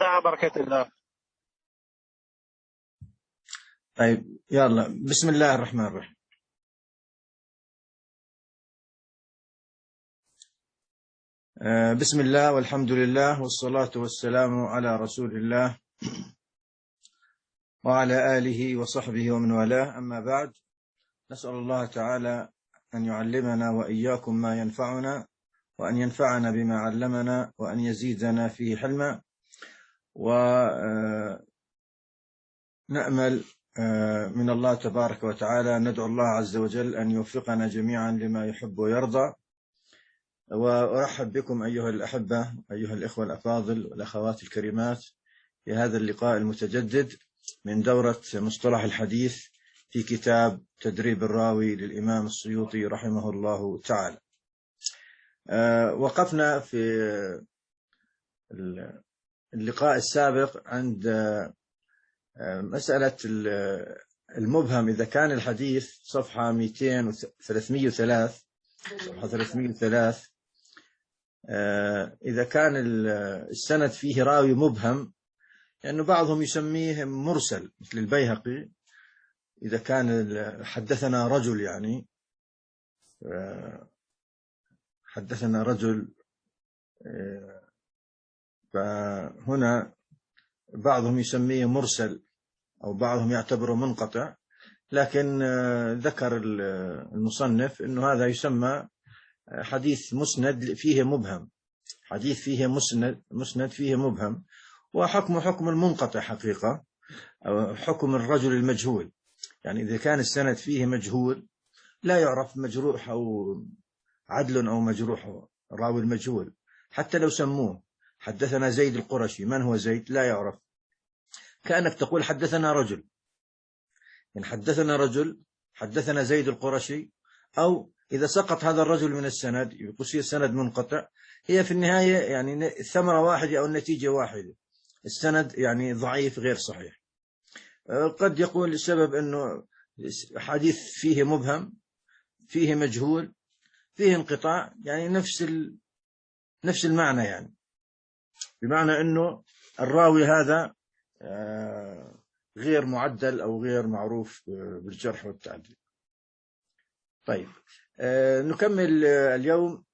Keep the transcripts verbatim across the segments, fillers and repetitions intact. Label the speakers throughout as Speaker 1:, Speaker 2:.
Speaker 1: الساعة بركة الله.
Speaker 2: طيب يلا، بسم الله الرحمن الرحيم. آه بسم الله والحمد لله والصلاة والسلام على رسول الله وعلى آله وصحبه ومن والاه، أما بعد. نسأل الله تعالى أن يعلمنا وإياكم ما ينفعنا، وأن ينفعنا بما علمنا، وأن يزيدنا فيه حلما، ونأمل من الله تبارك وتعالى، ندعو الله عز وجل أن يوفقنا جميعا لما يحب ويرضى. وأرحب بكم أيها الأحبة، أيها الإخوة الأفاضل والأخوات الكريمات، في هذا اللقاء المتجدد من دورة مصطلح الحديث في كتاب تدريب الراوي للإمام السيوطي رحمه الله تعالى. أه وقفنا في اللقاء السابق عند مسألة المبهم، إذا كان الحديث صفحة مئتين وثلاثمئة وثلاثة صفحة ثلاثمئة وثلاثة، إذا كان السند فيه راوي مبهم، لأنه يعني بعضهم يسميه مرسل مثل البيهقي. إذا كان حدثنا رجل، يعني حدثنا رجل، فهنا بعضهم يسميه مرسل أو بعضهم يعتبره منقطع، لكن ذكر المصنف أنه هذا يسمى حديث مسند فيه مبهم، حديث فيه مسند مسند فيه مبهم، وحكم حكم المنقطع حقيقة، أو حكم الرجل المجهول. يعني إذا كان السند فيه مجهول لا يعرف مجروح أو عدل أو مجروح، راوي المجهول حتى لو سموه حدثنا زيد القرشي، من هو زيد؟ لا يعرف. كأنك تقول حدثنا رجل، يعني حدثنا رجل، حدثنا زيد القرشي. أو إذا سقط هذا الرجل من السند يصير السند منقطع. هي في النهاية يعني الثمرة واحدة أو النتيجة واحدة، السند يعني ضعيف غير صحيح. قد يقول السبب أنه حديث فيه مبهم، فيه مجهول، فيه انقطاع، يعني نفس نفس المعنى، يعني بمعنى أنه الراوي هذا غير معدل أو غير معروف بالجرح والتعديل. طيب نكمل اليوم.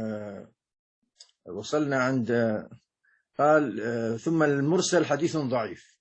Speaker 2: وصلنا عند قال ثم المرسل حديث ضعيف،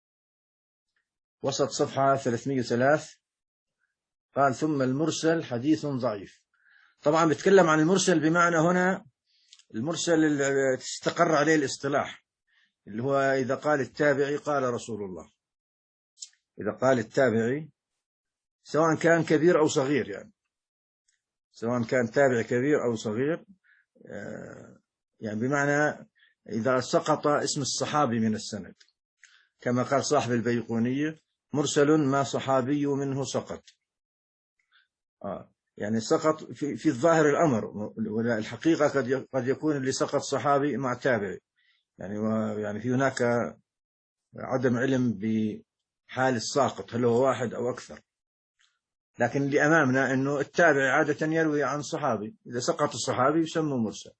Speaker 2: وسط صفحة ثلاثمئة وثلاثة. قال ثم المرسل حديث ضعيف. طبعا بيتكلم عن المرسل بمعنى هنا المرسل اللي استقر عليه الاصطلاح، اللي هو إذا قال التابعي قال رسول الله. إذا قال التابعي سواء كان كبير أو صغير، يعني سواء كان تابع كبير أو صغير، يعني بمعنى إذا سقط اسم الصحابي من السند، كما قال صاحب البيقونية مرسل ما صحابي منه سقط. آه يعني سقط في, في الظاهر الأمر، ولا الحقيقة قد قد يكون اللي سقط صحابي مع تابعي، يعني يعني في هناك عدم علم بحال الساقط، هل هو واحد أو أكثر. لكن اللي أمامنا أنه التابع عادة يروي عن صحابي، إذا سقط الصحابي يسمى مرسل.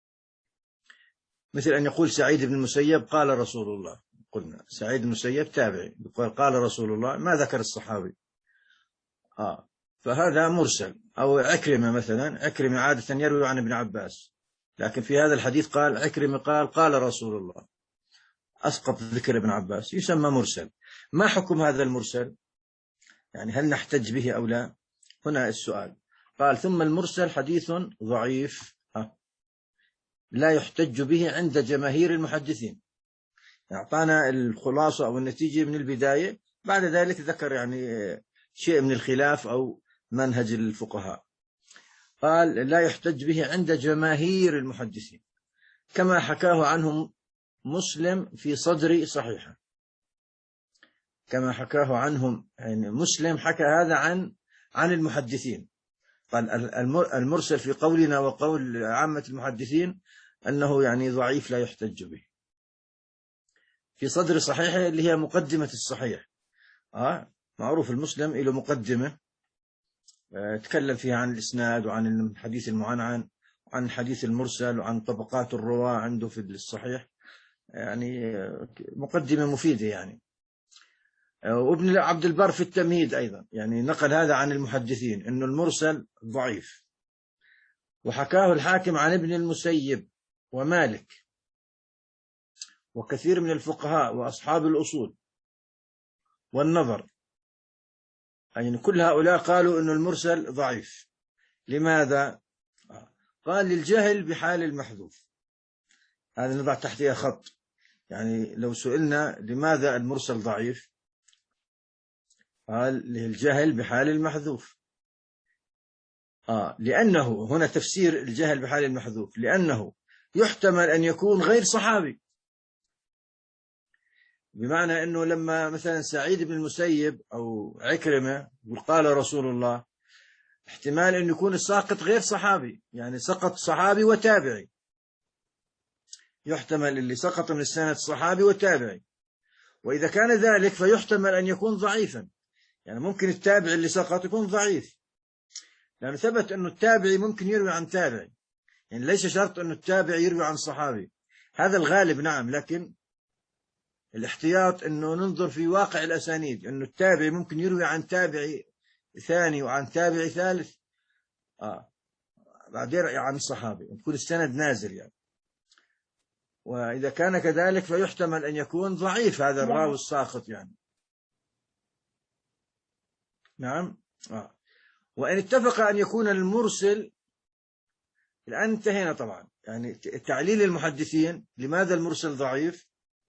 Speaker 2: مثل أن يقول سعيد بن المسيب قال رسول الله، قلنا سعيد بن المسيب تابعي يقول قال رسول الله، ما ذكر الصحابي، آه فهذا مرسل. أو عكرمة مثلا، عكرمة عادة يروي عن ابن عباس، لكن في هذا الحديث قال عكرمة قال قال رسول الله، أسقط ذكر ابن عباس، يسمى مرسل. ما حكم هذا المرسل؟ يعني هل نحتج به أو لا؟ هنا السؤال. قال ثم المرسل حديث ضعيف لا يحتج به عند جماهير المحدثين. أعطانا الخلاصة أو النتيجة من البداية، بعد ذلك ذكر يعني شيء من الخلاف أو منهج الفقهاء. قال لا يحتج به عند جماهير المحدثين، كما حكاه عنهم مسلم في صدر صحيحه، كما حكاه عنهم، يعني مسلم حكى هذا عن عن المحدثين. قال المرسل في قولنا وقول عامة المحدثين أنه يعني ضعيف لا يحتج به. في صدر صحيحه اللي هي مقدمة الصحيح، آه معروف المسلم له مقدمة آه تكلم فيها عن الإسناد وعن الحديث المعنعن وعن الحديث المرسل وعن طبقات الرواة عنده في الصحيح. يعني مقدمة مفيدة يعني. وابن عبد البر في التمهيد أيضا يعني نقل هذا عن المحدثين أنه المرسل ضعيف، وحكاه الحاكم عن ابن المسيب ومالك وكثير من الفقهاء وأصحاب الأصول والنظر، يعني كل هؤلاء قالوا أن المرسل ضعيف. لماذا؟ قال للجهل بحال المحذوف. هذا نضع تحتها خط، يعني لو سئلنا لماذا المرسل ضعيف قال للجهل بحال المحذوف. آه لأنه هنا تفسير الجهل بحال المحذوف، لأنه يحتمل أن يكون غير صحابي، بمعنى أنه لما مثلا سعيد بن المسيب أو عكرمة قال رسول الله، احتمال أن يكون الساقط غير صحابي، يعني سقط صحابي وتابعي، يحتمل اللي سقط من السند صحابي وتابعي. وإذا كان ذلك فيحتمل أن يكون ضعيفا، يعني ممكن التابع اللي سقط يكون ضعيف، لأنه ثبت أنه التابعي ممكن يروي عن تابعي، يعني ليس شرط أنه التابع يروي عن صحابي، هذا الغالب نعم، لكن الاحتياط أنه ننظر في واقع الأسانيد، أنه التابعي ممكن يروي عن تابعي ثاني وعن تابعي ثالث آه بعدين عن الصحابي، يكون السند نازل يعني. وإذا كان كذلك فيحتمل أن يكون ضعيف هذا الراوي الساقط يعني. نعم. آه. وإن اتفق أن يكون المرسل، الآن انتهينا طبعا يعني تعليل المحدثين لماذا المرسل ضعيف.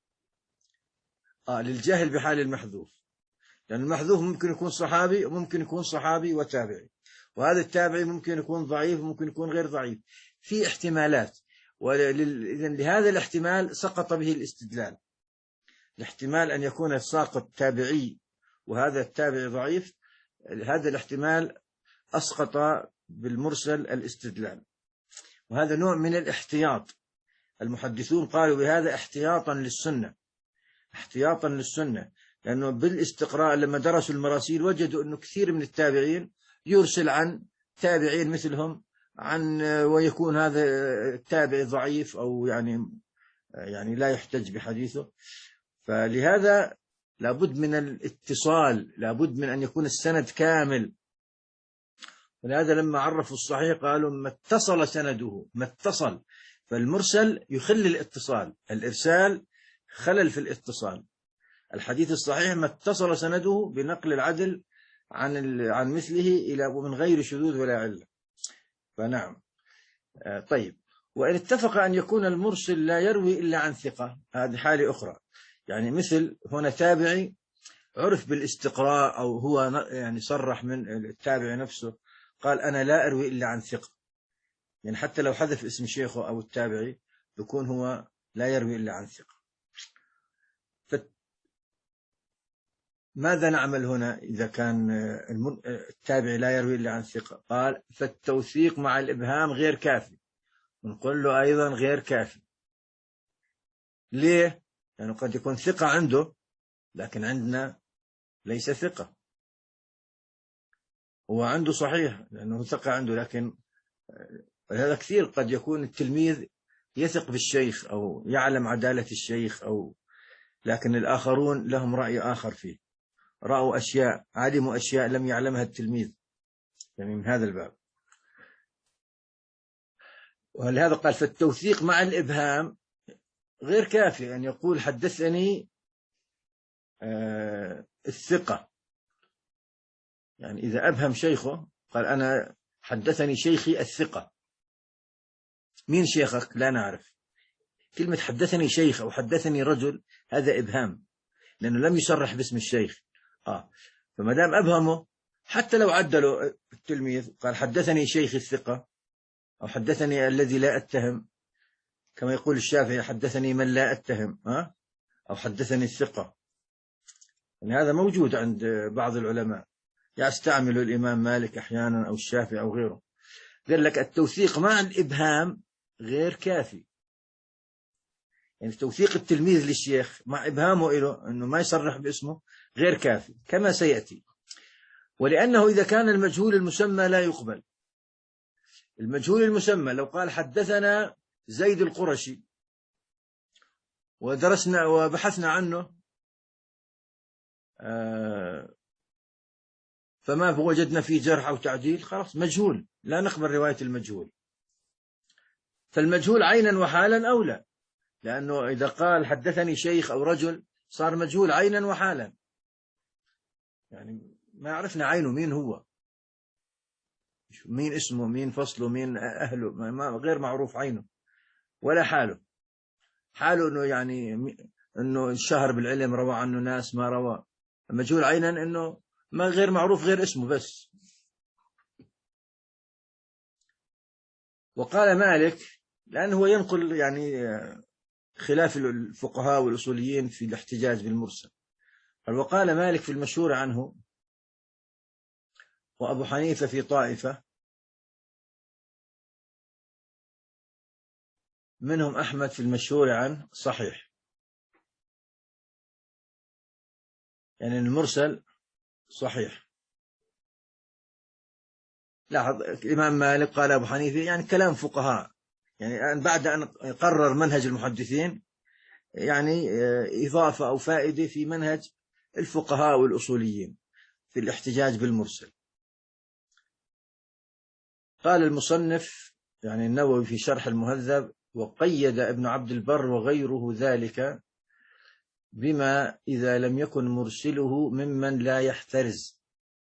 Speaker 2: آه للجهل بحال المحذوف، لأن المحذوف ممكن يكون صحابي وممكن يكون صحابي وتابعي، وهذا التابعي ممكن يكون ضعيف وممكن يكون غير ضعيف، في احتمالات. وإذن لهذا الاحتمال سقط به الاستدلال، الاحتمال أن يكون الساقط تابعي وهذا التابعي ضعيف، هذا الاحتمال أسقط بالمرسل الاستدلال، وهذا نوع من الاحتياط. المحدثون قالوا بهذا احتياطا للسنة، احتياطا للسنة، لأنه بالاستقراء لما درسوا المراسيل وجدوا أنه كثير من التابعين يرسل عن تابعين مثلهم عن ويكون هذا التابع ضعيف أو يعني يعني لا يحتج بحديثه. فلهذا لابد من الاتصال، لابد من أن يكون السند كامل. ولهذا لما عرفوا الصحيح قالوا ما اتصل سنده، ما اتصل، فالمرسل يخل الاتصال، الإرسال خلل في الاتصال. الحديث الصحيح ما اتصل سنده بنقل العدل عن عن مثله إلى ومن غير شذوذ ولا علة. فنعم. طيب، وإن اتفق أن يكون المرسل لا يروي إلا عن ثقة، هذه حالة أخرى، يعني مثل هنا تابعي عرف بالاستقراء أو هو يعني صرح من التابع نفسه قال أنا لا أروي إلا عن ثقة، يعني حتى لو حذف اسم شيخه أو التابعي يكون هو لا يروي إلا عن ثقة. ماذا نعمل هنا إذا كان التابعي لا يروي إلا عن ثقة؟ قال فالتوثيق مع الإبهام غير كافي، ونقول له أيضا غير كافي. ليه؟ لأنه يعني قد يكون ثقة عنده لكن عندنا ليس ثقة، هو عنده صحيح لأنه ثقة عنده، لكن هذا كثير قد يكون التلميذ يثق بالشيخ أو يعلم عدالة الشيخ، أو لكن الآخرون لهم رأي آخر فيه، رأوا أشياء علموا أشياء لم يعلمها التلميذ، يعني من هذا الباب. ولهذا قال فالتوثيق مع الإبهام غير كافي، أن يقول حدثني آه الثقة، يعني إذا أبهم شيخه قال أنا حدثني شيخي الثقة، مين شيخك؟ لا نعرف. كلمة حدثني شيخ أو حدثني رجل هذا إبهام، لأنه لم يصرح باسم الشيخ. آه فما دام أبهمه حتى لو عدلوا التلميذ قال حدثني شيخ الثقة أو حدثني الذي لا أتهم، كما يقول الشافعي حدثني من لا أتهم، آه أو حدثني الثقة، يعني هذا موجود عند بعض العلماء، يستعمل الإمام مالك أحيانا أو الشافعي أو غيره. قال لك التوثيق مع الإبهام غير كافي، يعني توثيق التلميذ للشيخ مع إبهامه له أنه ما يصرح باسمه غير كافي كما سيأتي. ولأنه إذا كان المجهول المسمى لا يقبل، المجهول المسمى لو قال حدثنا زيد القرشي ودرسنا وبحثنا عنه فما وجدنا فيه جرح أو تعديل، خلاص مجهول، لا نقبل رواية المجهول. فالمجهول عينا وحالا أولى، لأنه إذا قال حدثني شيخ أو رجل صار مجهول عينا وحالا، يعني ما عرفنا عينه مين هو، مين اسمه، مين فصله، مين أهله، ما غير معروف عينه ولا حاله. حاله أنه يعني أنه الشهر بالعلم، روى عنه ناس، ما روى. مجهول عينا أنه ما غير معروف غير اسمه بس. وقال مالك، لأنه هو ينقل يعني خلاف الفقهاء والأصوليين في الاحتجاج بالمرسل. وقال مالك في المشهور عنه، وأبو حنيفة في طائفة، منهم أحمد في المشهور عنه صحيح، يعني المرسل صحيح. لاحظ الإمام مالك قال أبو حنيفة، يعني كلام فقهاء، يعني بعد أن قرر منهج المحدثين، يعني إضافة أو فائدة في منهج الفقهاء والأصوليين في الاحتجاج بالمرسل. قال المصنف يعني النووي في شرح المهذب: وقيد ابن عبد البر وغيره ذلك بما إذا لم يكن مرسله ممن لا يحترز،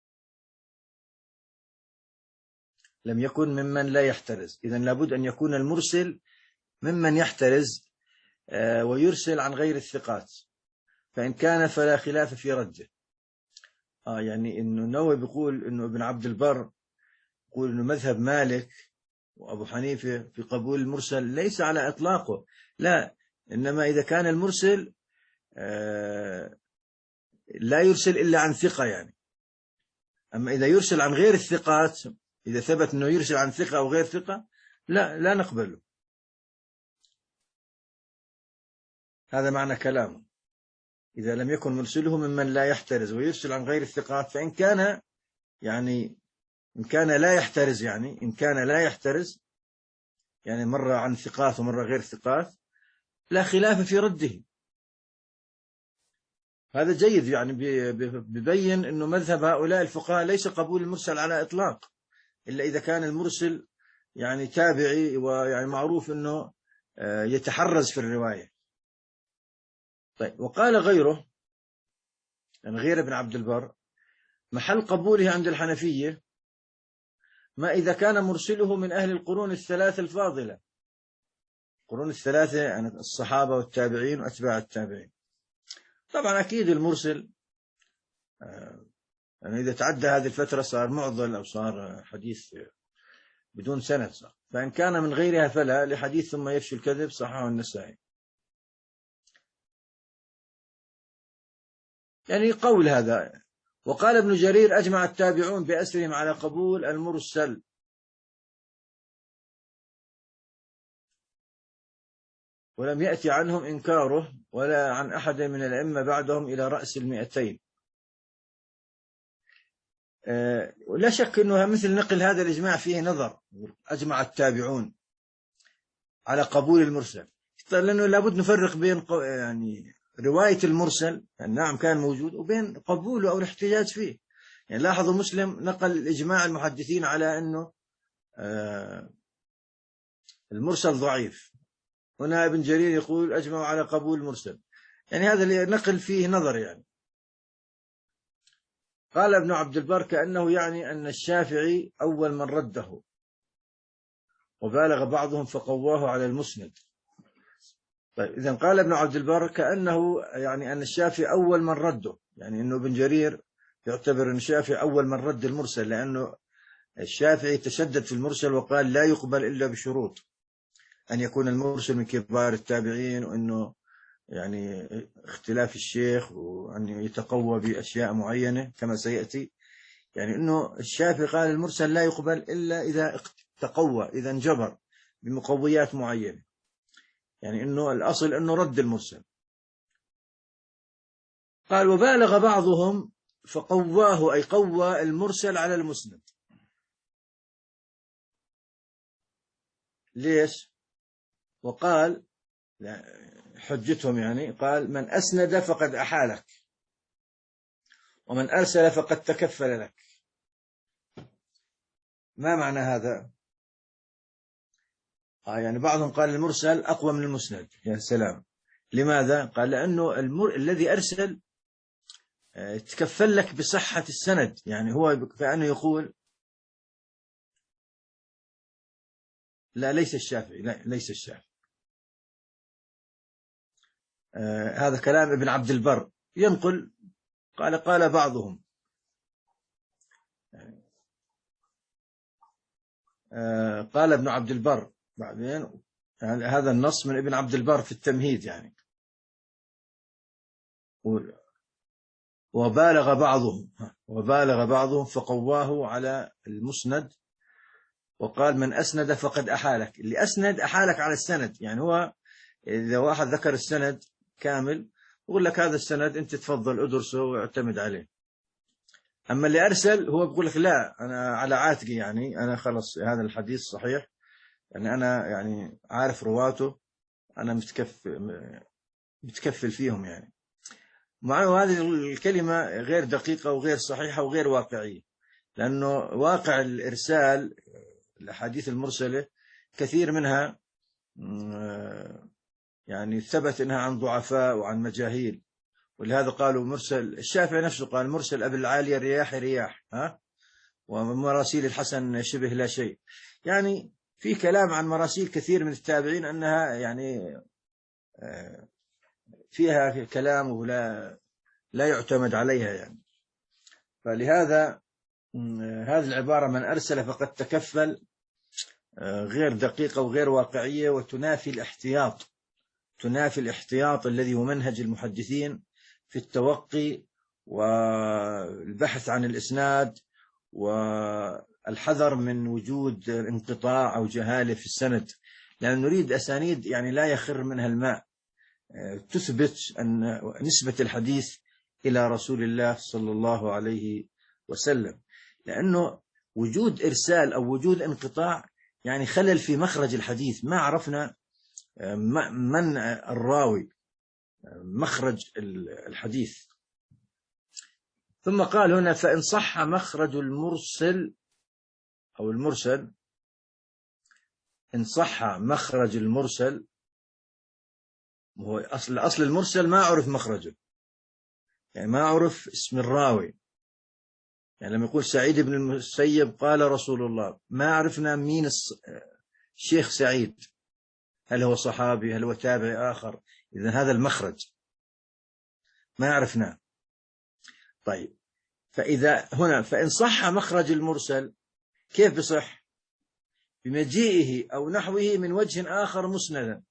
Speaker 2: لم يكن ممن لا يحترز، إذن لابد أن يكون المرسل ممن يحترز ويرسل عن غير الثقات، فإن كان فلا خلاف في رده. آه يعني إنه النووي بيقول إنه ابن عبد البر يقول إنه مذهب مالك وأبو حنيفة في قبول المرسل ليس على إطلاقه، لا، إنما إذا كان المرسل آه لا يرسل إلا عن ثقة يعني. أما إذا يرسل عن غير الثقات، إذا ثبت أنه يرسل عن ثقة أو غير ثقة، لا لا نقبله. هذا معنى كلامه: إذا لم يكن مرسله ممن لا يحترز ويرسل عن غير الثقات، فإن كان يعني إن كان لا يحترز، يعني إن كان لا يحترز يعني مرة عن ثقات ومرة غير ثقات، لا خلاف في رده. هذا جيد، يعني بيبين أنه مذهب هؤلاء الفقهاء ليس قبول المرسل على إطلاق، إلا إذا كان المرسل يعني تابعي ويعني معروف أنه يتحرز في الرواية. طيب، وقال غيره، يعني غير ابن عبد البر: محل قبوله عند الحنفية ما إذا كان مرسله من أهل القرون الثلاثة الفاضلة. القرون الثلاثة يعني الصحابة والتابعين وأتباع التابعين. طبعا أكيد المرسل يعني إذا تعدى هذه الفترة صار معضل أو صار حديث بدون سند صار. فإن كان من غيرها فلا، لحديث ثم يفشي الكذب صححه النسائي. يعني قول هذا. وقال ابن جرير: أجمع التابعون بأسرهم على قبول المرسل، ولم يأتي عنهم إنكاره ولا عن أحد من الأئمة بعدهم إلى رأس المئتين. أه لا شك أنه مثل نقل هذا الإجماع فيه نظر. أجمع التابعون على قبول المرسل، لأنه لابد نفرق بين يعني رواية المرسل، يعني نعم كان موجود، وبين قبوله أو الاحتجاج فيه. يعني لاحظوا مسلم نقل إجماع المحدثين على أنه أه المرسل ضعيف، هنا ابن جرير يقول أجمع على قبول المرسل، يعني هذا اللي نقل فيه نظر. يعني قال ابن عبد البر: كأنه يعني أن الشافعي أول من رده، وبالغ بعضهم فقواه على المسند. طيب، إذن قال ابن عبد البر كأنه يعني أن الشافعي أول من رده، يعني أنه ابن جرير يعتبر أن الشافعي أول من رد المرسل، لأنه الشافعي تشدد في المرسل وقال لا يقبل إلا بشروط: أن يكون المرسل من كبار التابعين، وأنه يعني اختلاف الشيخ، وأن يتقوى بأشياء معينة كما سيأتي. يعني أنه الشافعي قال المرسل لا يقبل إلا إذا تقوى، إذا انجبر بمقويات معينة، يعني أنه الأصل أنه رد المرسل. قال: وبالغ بعضهم فقواه، أي قوى المرسل على المسند. ليش؟ وقال حجتهم يعني قال من أسند فقد أحالك، ومن أرسل فقد تكفل لك. ما معنى هذا؟ آه يعني بعضهم قال المرسل أقوى من المسند. يا سلام. لماذا؟ قال لأنه المر... الذي أرسل آه تكفل لك بصحة السند، يعني هو كأنه يقول لا ليس الشافعي، لا ليس الشافعي. آه هذا كلام ابن عبد البر ينقل، قال قال بعضهم آه قال ابن عبد البر بعدين، يعني هذا النص من ابن عبد البر في التمهيد يعني. وبالغ بعضهم وبالغ بعضهم فقواه على المسند، وقال من أسند فقد أحالك. اللي أسند أحالك على السند، يعني هو إذا واحد ذكر السند كامل يقول لك هذا السند أنت تفضل أدرسه واعتمد عليه. أما اللي أرسل هو بيقول لك لا أنا على عاتقي، يعني أنا خلص هذا الحديث صحيح، يعني أنا يعني عارف رواته، أنا متكفل متكفل فيهم يعني. مع هذه الكلمة غير دقيقة وغير صحيحة وغير واقعية، لأنه واقع الإرسال الأحاديث المرسلة كثير منها يعني ثبت أنها عن ضعفاء وعن مجاهيل، ولهذا قالوا مرسل. الشافعي نفسه قال مرسل أبي العالية رياح رياح، ها، ومراسيل الحسن شبه لا شيء. يعني في كلام عن مراسيل كثير من التابعين أنها يعني فيها كلام ولا لا يعتمد عليها يعني. فلهذا هذه العبارة من أرسل فقد تكفل غير دقيقة وغير واقعية، وتنافي الاحتياط، تنافي الاحتياط الذي هو منهج المحدثين في التوقي والبحث عن الإسناد والحذر من وجود انقطاع أو جهالة في السند، لأن نريد أسانيد يعني لا يخر منها الماء، تثبت أن نسبة الحديث إلى رسول الله صلى الله عليه وسلم. لأنه وجود إرسال أو وجود انقطاع يعني خلل في مخرج الحديث، ما عرفنا من الراوي، مخرج الحديث. ثم قال هنا فإن صح مخرج المرسل أو المرسل، إن صح مخرج المرسل، هو أصل أصل المرسل ما عرف مخرجه، يعني ما عرف اسم الراوي. يعني لما يقول سعيد بن المسيب قال رسول الله، ما عرفنا مين الشيخ سعيد، هل هو صحابي هل هو تابعي آخر، إذن هذا المخرج ما عرفناه. طيب فإذا هنا فإن صح مخرج المرسل، كيف بصح؟ بمجيئه أو نحوه من وجه آخر مسندا.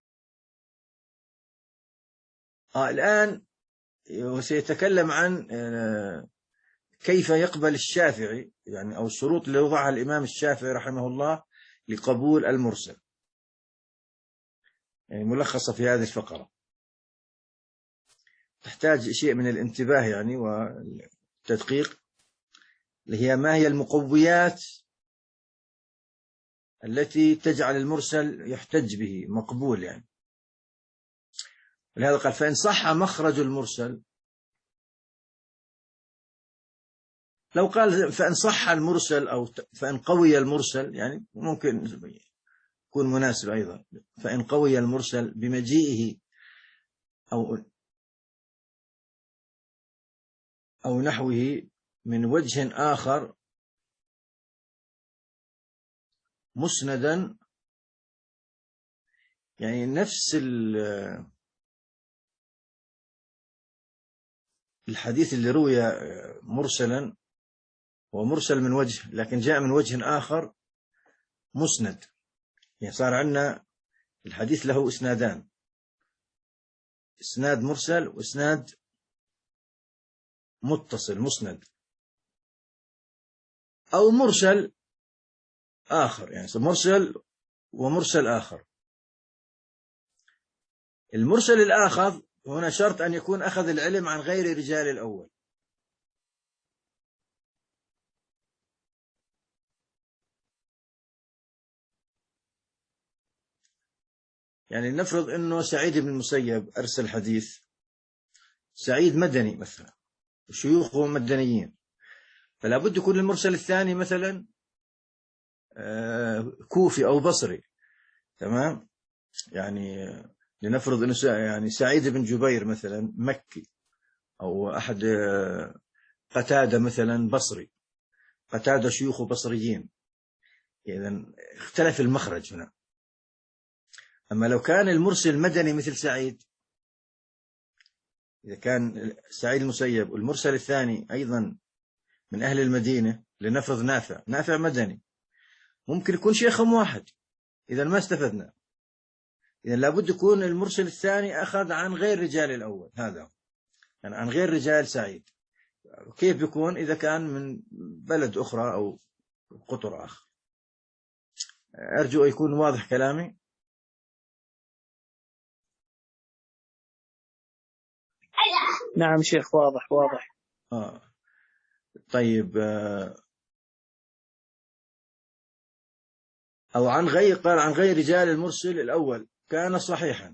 Speaker 2: آه الآن وسيتكلم عن كيف يقبل الشافعي يعني، أو الشروط اللي وضعها الإمام الشافعي رحمه الله لقبول المرسل، يعني ملخصة في هذه الفقرة، تحتاج شيء من الانتباه يعني والتدقيق، اللي هي ما هي المقويات التي تجعل المرسل يحتج به مقبول يعني. ولهذا قال فإن صح مخرج المرسل، لو قال فإن صح المرسل أو فإن قوي المرسل يعني ممكن يكون مناسب أيضا. فإن قوي المرسل بمجيئه أو أو نحوه من وجه آخر مسندا، يعني نفس الحديث اللي روي مرسلا ومرسل من وجه، لكن جاء من وجه آخر مسند، يعني صار عندنا الحديث له اسنادان، اسناد مرسل واسناد متصل مسند، أو مرسل آخر، يعني مرسل ومرسل آخر. المرسل الآخر هنا شرط أن يكون أخذ العلم عن غير رجال الأول. يعني نفرض أنه سعيد بن المسيب أرسل حديث، سعيد مدني مثلا وشيوخه مدنيين، فلا بد يكون المرسل الثاني مثلا كوفي أو بصري. تمام؟ يعني لنفرض أنه يعني سعيد بن جبير مثلا مكي، أو أحد قتادة مثلا بصري، قتادة شيوخ بصريين، إذن اختلف المخرج هنا. أما لو كان المرسل مدني مثل سعيد، إذا كان سعيد المسيب والمرسل الثاني أيضا من أهل المدينة، لنفرض نافع، نافع مدني، ممكن يكون شيخهم واحد، إذا ما استفدنا. إذا لابد يكون المرسل الثاني أخذ عن غير رجال الأول، هذا يعني عن غير رجال سعيد. كيف بيكون؟ إذا كان من بلد أخرى أو قطر آخر. أرجو يكون واضح كلامي.
Speaker 1: نعم شيخ، واضح واضح.
Speaker 2: آه. طيب، آه. أو عن غير، قال عن غير رجال المرسل الأول كان صحيحا.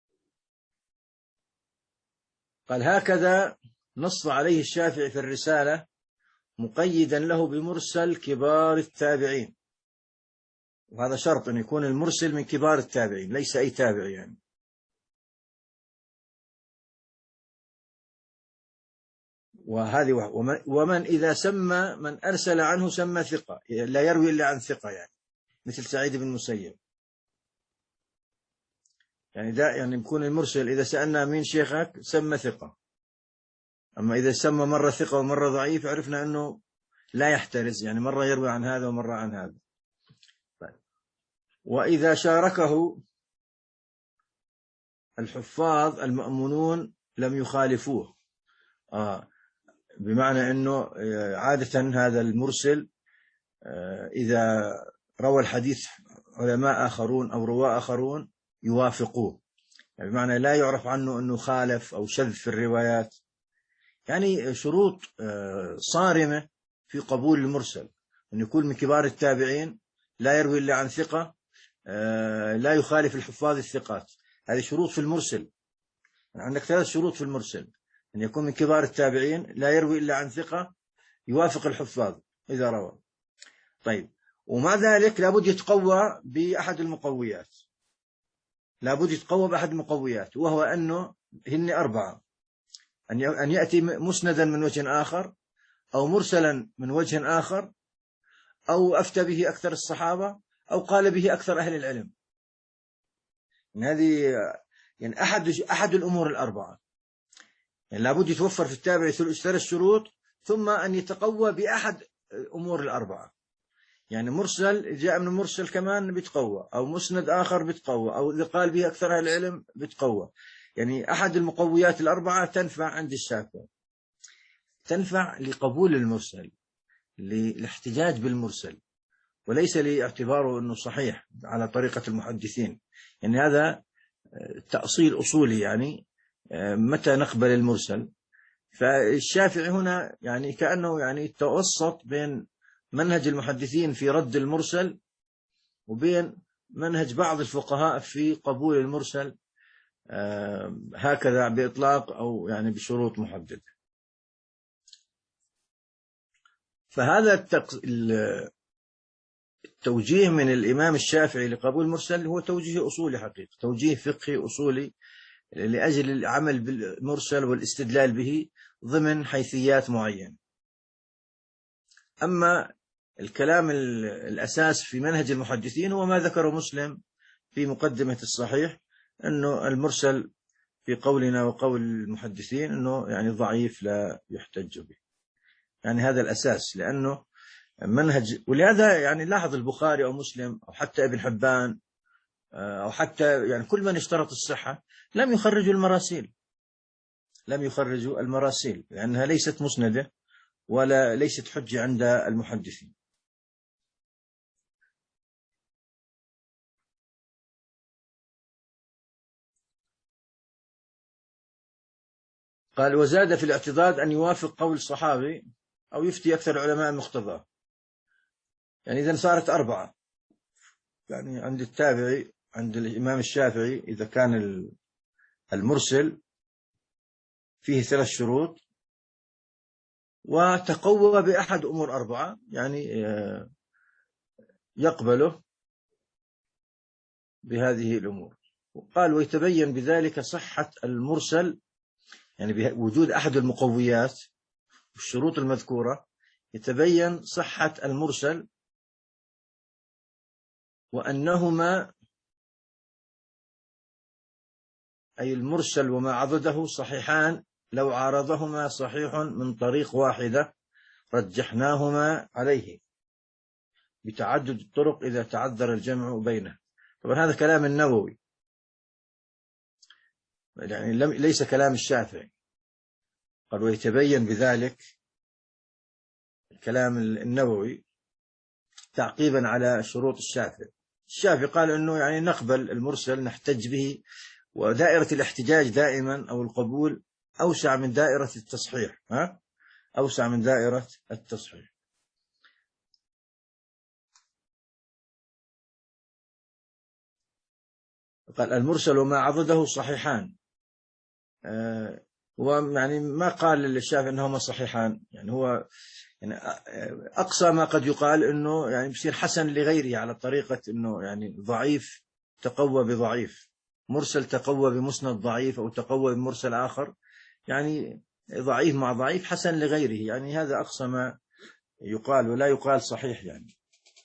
Speaker 2: قال هكذا نص عليه الشافعي في الرسالة، مقيدا له بمرسل كبار التابعين. وهذا شرط أن يكون المرسل من كبار التابعين، ليس أي تابع يعني. وهذه ومن إذا سمى من أرسل عنه سمى ثقة، لا يروي إلا عن ثقة، يعني مثل سعيد بن المسيب. يعني دا يعني يكون المرسل إذا سألنا مين شيخك سمى ثقة، أما إذا سمى مرة ثقة ومرة ضعيف عرفنا أنه لا يحترز، يعني مرة يروي عن هذا ومرة عن هذا. طيب. وإذا شاركه الحفاظ المأمونون لم يخالفوه. آه بمعنى أنه عادة هذا المرسل إذا روى الحديث علماء آخرون أو رواة آخرون يوافقوه، يعني بمعنى لا يعرف عنه أنه خالف أو شذ في الروايات. يعني شروط صارمة في قبول المرسل، أن يكون من كبار التابعين، لا يروي إلا عن ثقة، لا يخالف الحفاظ الثقات. هذه شروط في المرسل. يعني عندك ثلاث شروط في المرسل: أن يكون من كبار التابعين، لا يروي إلا عن ثقة، يوافق الحفاظ إذا روى. طيب، ومع ذلك لابد يتقوى بأحد المقويات، لابد يتقوى بأحد المقويات، وهو أنه هن أربعة: أن يأتي مسندا من وجه آخر، أو مرسلا من وجه آخر، أو أفتى به أكثر الصحابة، أو قال به أكثر أهل العلم. يعني هذه يعني أحد أحد الأمور الأربعة. يعني لابد يتوفر في التابع ثلاث شروط، ثم أن يتقوى بأحد الأمور الأربعة. يعني مرسل جاء من مرسل كمان بيتقوى، أو مسند آخر بيتقوى، أو إذا قال به أكثر أهل العلم بيتقوى. يعني أحد المقويات الأربعة تنفع عند الشافعي، تنفع لقبول المرسل، للاحتجاج بالمرسل، وليس لاعتباره أنه صحيح على طريقة المحدثين. يعني هذا تأصيل أصولي، يعني متى نقبل المرسل. فالشافعي هنا يعني كأنه يعني توسط بين منهج المحدثين في رد المرسل وبين منهج بعض الفقهاء في قبول المرسل، هكذا بإطلاق أو يعني بشروط محددة. فهذا التوجيه من الإمام الشافعي لقبول المرسل هو توجيه أصولي حقيقي، توجيه فقهي أصولي لأجل العمل بالمرسل والاستدلال به ضمن حيثيات معينة. أما الكلام الأساس في منهج المحدثين هو ما ذكره مسلم في مقدمة الصحيح، أنه المرسل في قولنا وقول المحدثين أنه يعني ضعيف لا يحتج به. يعني هذا الأساس، لأنه منهج. ولهذا يعني لاحظ البخاري أو مسلم أو حتى ابن حبان أو حتى يعني كل من اشترط الصحة لم يخرجوا المراسيل، لم يخرجوا المراسيل لأنها ليست مسندة ولا ليست حجة عند المحدثين. قال وزاد في الاعتضاد أن يوافق قول الصحابي أو يفتي أكثر علماء مقتضاه. يعني إذن صارت أربعة، يعني عند التابعي عند الإمام الشافعي إذا كان المرسل فيه ثلاث شروط وتقوى بأحد أمور أربعة، يعني يقبله بهذه الأمور. وقال ويتبين بذلك صحة المرسل، يعني بوجود أحد المقويات والشروط المذكورة يتبين صحة المرسل، وأنهما أي المرسل وما عضده صحيحان لو عارضهما صحيح من طريق واحدة رجحناهما عليه بتعدد الطرق إذا تعذر الجمع بينه. طبعا هذا كلام النووي، يعني ليس كلام الشافعي. قال ويتبين بذلك كلام النووي تعقيبا على شروط الشافعي. الشافعي قال أنه يعني نقبل المرسل نحتج به، ودائرة الاحتجاج دائما أو القبول أوسع من دائرة التصحيح، ها؟ أوسع من دائرة التصحيح. قال المرسل وما عضده صحيحان، آه هو يعني ما قال الشافعي أنهما صحيحان، يعني هو يعني أقصى ما قد يقال أنه يعني بصير حسن لغيره، على طريقة أنه يعني ضعيف تقوى بضعيف، مرسل تقوى بمسند ضعيف، أو تقوى بمرسل آخر، يعني ضعيف مع ضعيف حسن لغيره، يعني هذا أقصى ما يقال، ولا يقال صحيح يعني.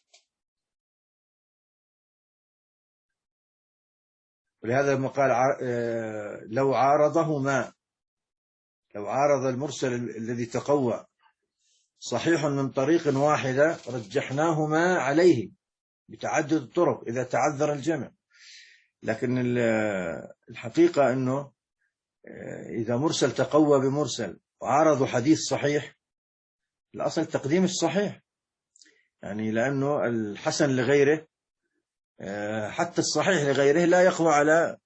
Speaker 2: ولهذا لما قال لو عارضهما، لو عارض المرسل الذي تقوى صحيح من طريق واحدة رجحناهما عليه بتعدد الطرق إذا تعذر الجمع. لكن الحقيقة أنه إذا مرسل تقوى بمرسل وعارضوا حديث صحيح، الأصل تقديم الصحيح، يعني لأنه الحسن لغيره حتى الصحيح لغيره لا يقوى على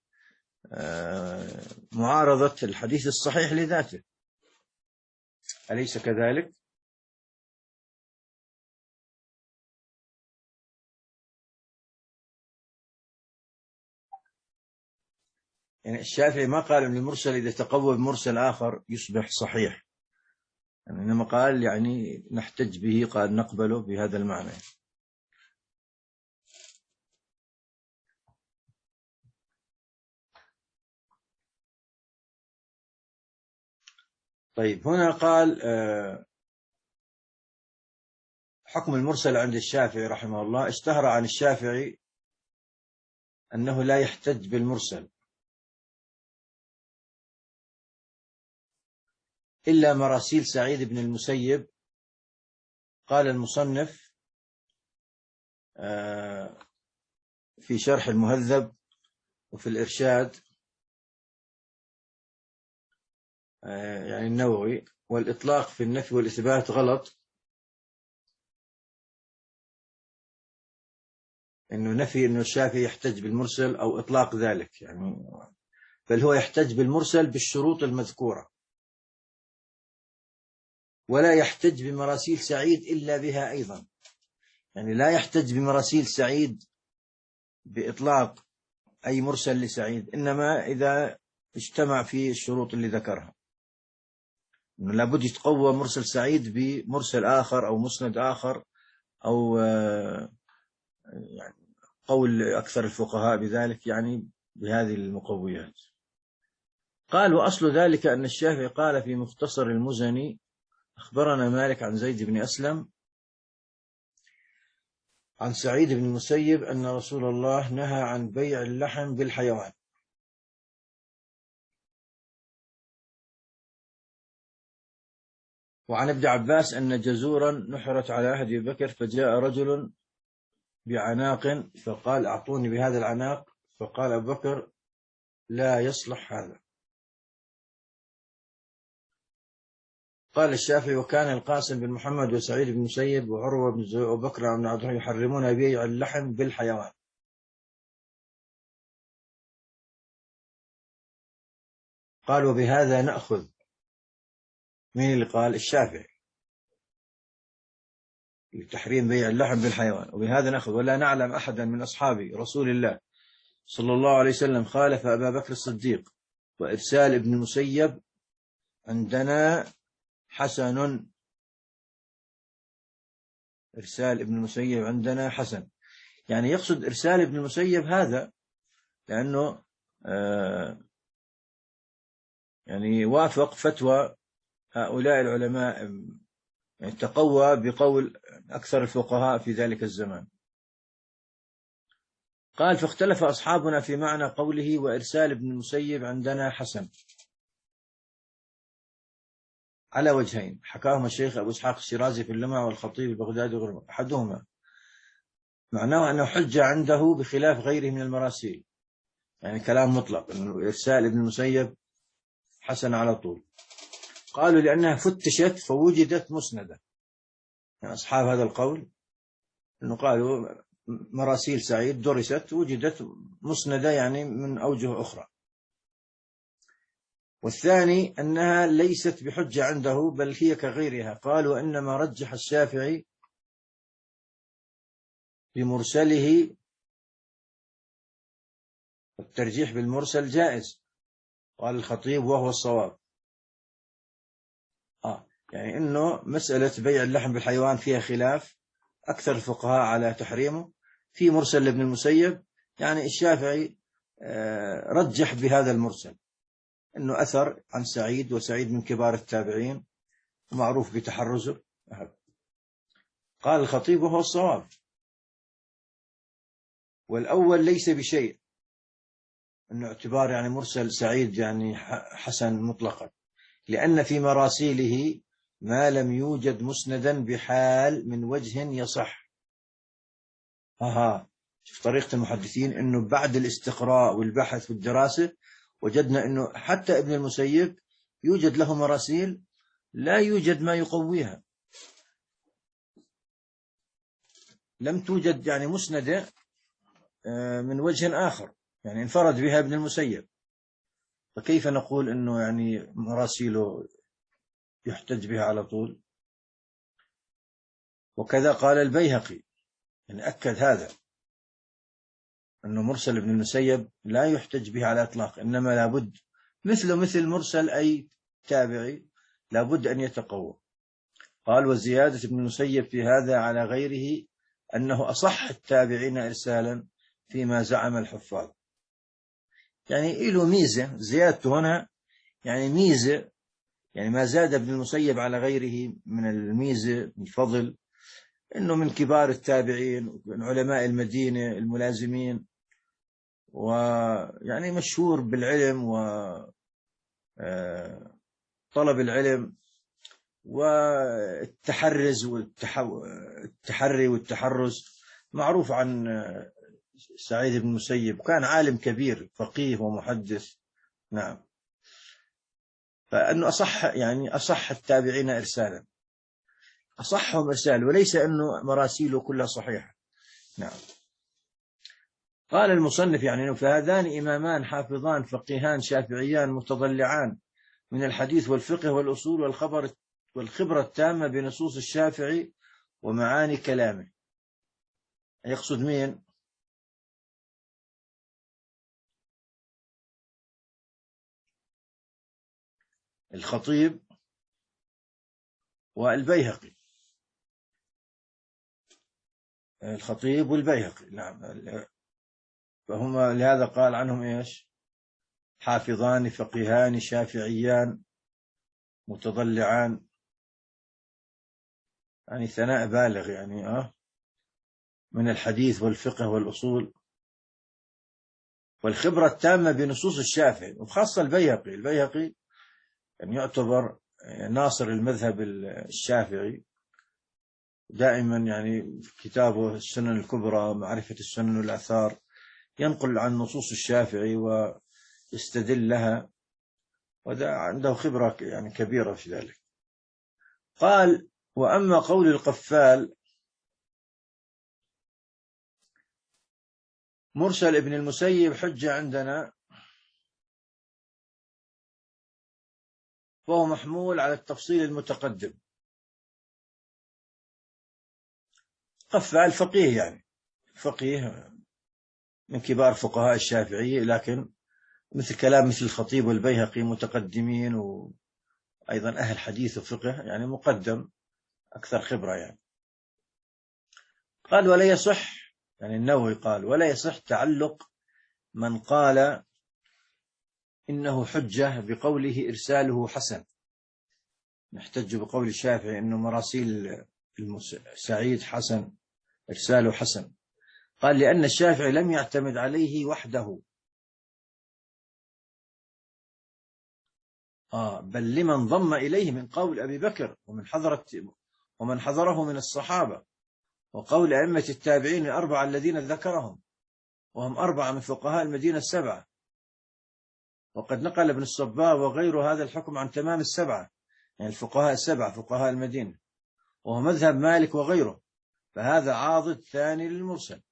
Speaker 2: معارضة الحديث الصحيح لذاته، أليس كذلك؟ يعني الشافعي ما قال أن المرسل إذا تقوى بمرسل آخر يصبح صحيح، يعني إنما قال يعني نحتج به، قال نقبله بهذا المعنى. طيب هنا قال حكم المرسل عند الشافعي رحمه الله. اشتهر عن الشافعي أنه لا يحتج بالمرسل إلا مراسيل سعيد بن المسيب. قال المصنف في شرح المهذب وفي الإرشاد يعني النووي، والإطلاق في النفي والإثبات غلط، إنه نفي إنه الشافعي يحتج بالمرسل أو إطلاق ذلك، يعني بل هو يحتج بالمرسل بالشروط المذكورة، ولا يحتج بمراسيل سعيد إلا بها أيضا، يعني لا يحتج بمراسيل سعيد بإطلاق أي مرسل لسعيد، إنما إذا اجتمع في الشروط اللي ذكرها، إنه لابد يتقوى مرسل سعيد بمرسل آخر أو مسند آخر، أو يعني قول أكثر الفقهاء بذلك، يعني بهذه المقويات. قال وأصل ذلك أن الشافعي قال في مختصر المزني أخبرنا مالك عن زيد بن أسلم عن سعيد بن المسيب أن رسول الله نهى عن بيع اللحم بالحيوان. وعن ابن عباس أن جزورا نحرت على عهد أبي بكر، فجاء رجل بعناق فقال أعطوني بهذا العناق، فقال أبو بكر لا يصلح هذا. قال الشافعي وكان القاسم بن محمد وسعيد بن مسيب وعروة بن زبير وبكر بن عبد الرحمن يحرمون بيع اللحم بالحيوان. قال وبهذا نأخذ. مين اللي قال؟ الشافعي، لتحريم بيع اللحم بالحيوان، وبهذا نأخذ ولا نعلم أحدا من أصحاب رسول الله صلى الله عليه وسلم خالف أبا بكر الصديق، وإرسال ابن المسيب عندنا حسن. إرسال ابن المسيب عندنا حسن، يعني يقصد إرسال ابن المسيب هذا لأنه آه يعني وافق فتوى هؤلاء العلماء، يعني تقوى بقول أكثر الفقهاء في ذلك الزمان. قال فاختلف أصحابنا في معنى قوله وإرسال ابن المسيب عندنا حسن على وجهين حكاهما الشيخ أبو إسحاق الشيرازي في اللمع والخطيب البغدادي وغيره. أحدهما معناه أنه حجة عنده بخلاف غيره من المراسيل، يعني كلام مطلق أنه إرسال ابن المسيب حسن على طول. قالوا لأنها فتشت فوجدت مسندة، يعني أصحاب هذا القول أنه قالوا مراسيل سعيد درست وجدت مسندة يعني من أوجه أخرى. والثاني أنها ليست بحجة عنده بل هي كغيرها. قالوا إنما رجح الشافعي بمرسله، الترجيح بالمرسل جائز، قال الخطيب وهو الصواب. آه يعني إنه مسألة بيع اللحم بالحيوان فيها خلاف، أكثر الفقهاء على تحريمه. في مرسل لابن المسيب، يعني الشافعي آه رجح بهذا المرسل إنه أثر عن سعيد، وسعيد من كبار التابعين ومعروف بتحرزه. قال الخطيب وهو الصواب، والأول ليس بشيء، إنه اعتبار يعني مرسل سعيد يعني حسن مطلقا، لأن في مراسيله ما لم يوجد مسندا بحال من وجه يصح. أها شوف طريقة المحدثين، إنه بعد الاستقراء والبحث والدراسة وجدنا إنه حتى ابن المسيب يوجد له مراسيل لا يوجد ما يقويها، لم توجد يعني مسندة من وجه آخر، يعني انفرد بها ابن المسيب، فكيف نقول إنه يعني مراسيله يحتج بها على طول؟ وكذا قال البيهقي، يعني أكد هذا أنه مرسل ابن المسيب لا يحتج به على إطلاق، إنما لابد مثله مثل مرسل أي تابعي لابد أن يتقوى. قال وزيادة ابن المسيب في هذا على غيره أنه أصح التابعين إرسالا فيما زعم الحفاظ، يعني له ميزة زيادته هنا، يعني ميزة، يعني ما زاد ابن المسيب على غيره من الميزة الفضل إنه من كبار التابعين من علماء المدينة الملازمين، ويعني مشهور بالعلم وطلب العلم والتحرز والتحري والتحرز، معروف عن سعيد بن المسيب، كان عالم كبير فقيه ومحدث. نعم، فأنه أصح يعني أصح التابعين إرسالا، أصحهم إرسال، وليس أنه مراسيله كلها صحيحة. نعم. قال المصنف يعني فهذان إمامان حافظان فقيهان شافعيان متضلعان من الحديث والفقه والأصول والخبر والخبرة التامة بنصوص الشافعي ومعاني كلامه. يقصد مين؟ الخطيب والبيهقي، الخطيب والبيهقي. نعم، فهما لهذا قال عنهم إيش؟ حافظان فقيهان شافعيان متضلعان، يعني ثناء بالغ، يعني آه من الحديث والفقه والأصول والخبرة التامة بنصوص الشافعي، وخاصة البيهقي. البيهقي يعني يعتبر ناصر المذهب الشافعي، دائما يعني في كتابه السنن الكبرى معرفة السنن والآثار ينقل عن نصوص الشافعي ويستدل لها، وده عنده خبرة يعني كبيرة في ذلك. قال وأما قول القفال مرسل ابن المسيب حجة عندنا، فهو محمول على التفصيل المتقدم. قفال فقيه، يعني فقيه من كبار فقهاء الشافعية، لكن مثل كلام مثل الخطيب والبيهقي متقدمين، وأيضا أهل حديث وفقه، يعني مقدم أكثر خبرة يعني. قال ولا يصح، يعني النووي قال ولا يصح تعلق من قال إنه حجة بقوله إرساله حسن، نحتج بقول الشافعي إنه مراسيل سعيد حسن، إرساله حسن. قال لأن الشافعي لم يعتمد عليه وحده، آه بل لمن ضم إليه من قول أبي بكر ومن حضرة ومن حضره من الصحابة، وقول أئمة التابعين الأربعة الذين ذكرهم، وهم أربعة من فقهاء المدينة السبعة. وقد نقل ابن الصباغ وغيره هذا الحكم عن تمام السبعة، يعني الفقهاء السبعة فقهاء المدينة، وهو مذهب مالك وغيره، فهذا عاضد ثاني للمرسل.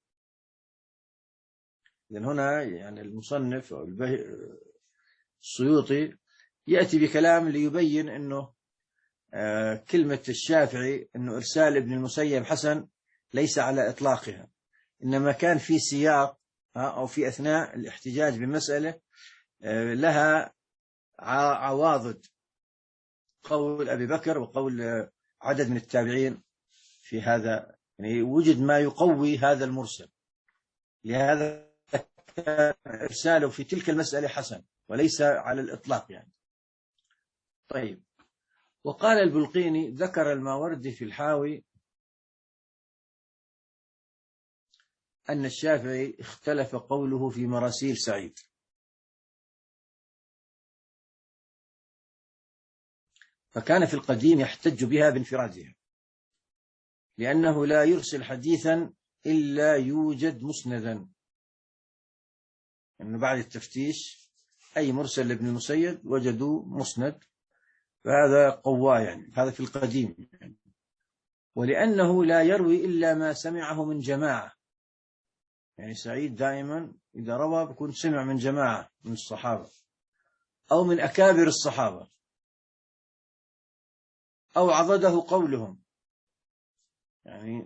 Speaker 2: لأن هنا يعني المصنف أو السيوطي يأتي بكلام ليبين أنه آه كلمة الشافعي أنه إرسال ابن المسيب حسن ليس على إطلاقها، إنما كان في سياق أو في أثناء الاحتجاج بمسألة آه لها عواضد، قول أبي بكر وقول آه عدد من التابعين في هذا، يعني وجد ما يقوي هذا المرسل، لهذا كان إرساله في تلك المسألة حسن وليس على الإطلاق يعني. طيب، وقال البلقيني ذكر الماوردي في الحاوي أن الشافعي اختلف قوله في مراسيل سعيد، فكان في القديم يحتج بها بانفرادها، لأنه لا يرسل حديثا إلا يوجد مسندا، يعني بعد التفتيش أي مرسل لابن المسيب وجدوا مسند، فهذا قواه يعني، هذا في القديم يعني. ولأنه لا يروي إلا ما سمعه من جماعة، يعني سعيد دائما إذا روى بيكون سمع من جماعة من الصحابة أو من أكابر الصحابة أو عضده قولهم، يعني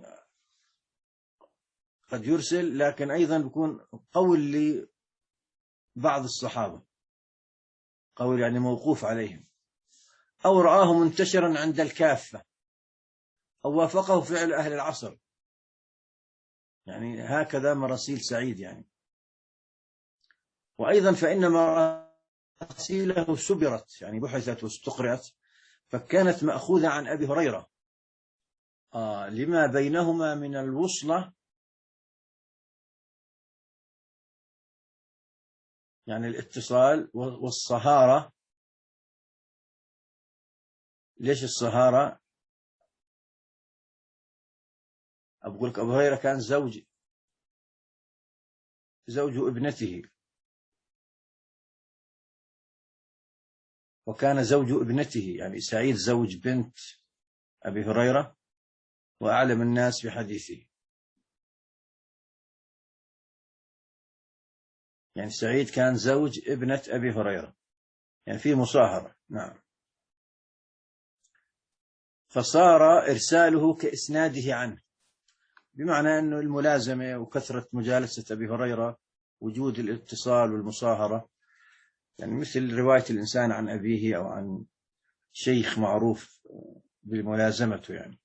Speaker 2: قد يرسل لكن أيضا بيكون قول لبعض الصحابة، قول يعني موقوف عليهم، أو رآه منتشرا عند الكافة، أو وافقه فعل أهل العصر، يعني هكذا مراسيل سعيد يعني. وأيضا فإن مراسيله سبرت، يعني بحثت واستقرأت، فكانت مأخوذة عن أبي هريرة آه لما بينهما من الوصلة، يعني الاتصال والصهارة. ليش الصهارة؟ أقول لك أبو هريرة كان زوج زوج ابنته، وكان زوج ابنته، يعني سعيد زوج بنت أبي هريرة وأعلم الناس بحديثه، يعني سعيد كان زوج ابنة أبي هريرة، يعني في مصاهرة. نعم. فصار إرساله كإسناده عنه، بمعنى أنه الملازمة وكثرة مجالسة أبي هريرة، وجود الاتصال والمصاهرة، يعني مثل رواية الإنسان عن أبيه أو عن شيخ معروف بملازمته يعني.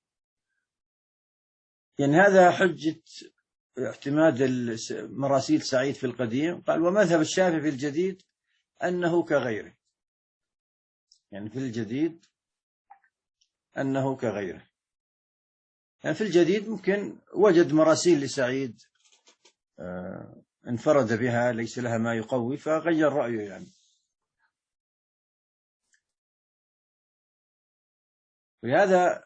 Speaker 2: يعني هذا حجة اعتماد مراسيل سعيد في القديم. قال ومذهب الشافعي في الجديد أنه كغيره، يعني في الجديد أنه كغيره، يعني في الجديد ممكن وجد مراسيل لسعيد آه انفرد بها ليس لها ما يقوي فغير رأيه يعني. ولهذا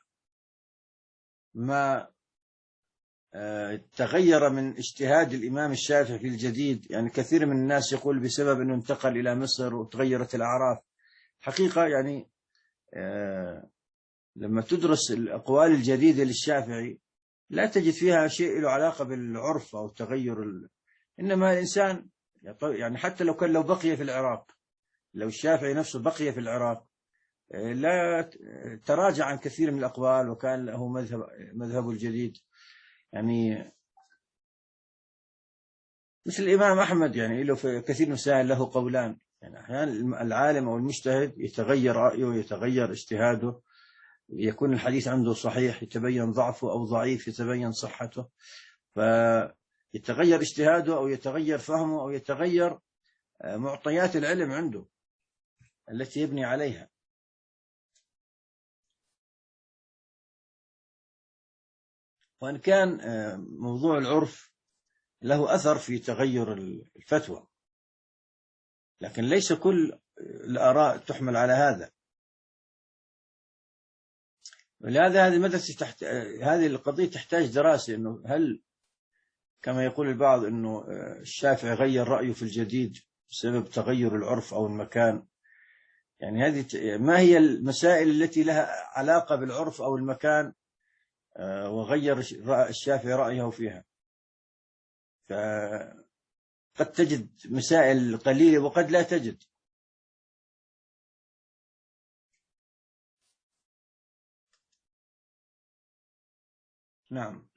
Speaker 2: ما آه تغير من اجتهاد الإمام الشافعي في الجديد، يعني كثير من الناس يقول بسبب أنه انتقل إلى مصر وتغيرت الأعراف. حقيقة يعني آه لما تدرس الأقوال الجديدة للشافعي لا تجد فيها شيء له علاقة بالعرف أو تغير ال... إنما الإنسان يعني حتى لو كان لو بقي في العراق، لو الشافعي نفسه بقي في العراق لا تراجع عن كثير من الأقوال وكان له مذهب مذهبه الجديد، يعني مثل الإمام أحمد يعني له في كثير من المسائل له قولان. يعني أحيانا العالم أو المجتهد يتغير رأيه ويتغير اجتهاده، يكون الحديث عنده صحيح يتبين ضعفه، أو ضعيف يتبين صحته، فيتغير اجتهاده أو يتغير فهمه أو يتغير معطيات العلم عنده التي يبني عليها. وإن كان موضوع العرف له أثر في تغير الفتوى، لكن ليس كل الآراء تحمل على هذا. ولهذا هذه المدرسة تحت... هذه القضية تحتاج دراسة، إنه هل كما يقول البعض إنه الشافعي غير رأيه في الجديد بسبب تغير العرف أو المكان. يعني هذه ما هي المسائل التي لها علاقة بالعرف أو المكان وغير الشافعي رأيه فيها؟ فقد تجد مسائل قليلة وقد لا تجد. نعم،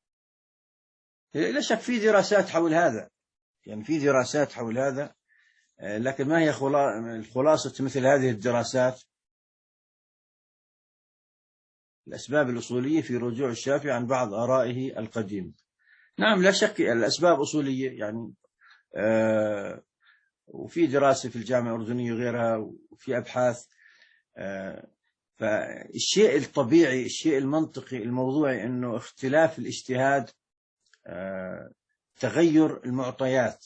Speaker 2: لا شك في دراسات حول هذا، يعني في دراسات حول هذا، لكن ما هي خلاصة مثل هذه الدراسات؟ الأسباب الأصولية في رجوع الشافعي عن بعض آرائه القديمة. نعم، لا شك الأسباب أصولية يعني، آه وفي دراسة في الجامعة الأردنية وغيرها، وفي أبحاث. آه فالشيء الطبيعي، الشيء المنطقي الموضوعي، أنه اختلاف الاجتهاد، آه تغير المعطيات،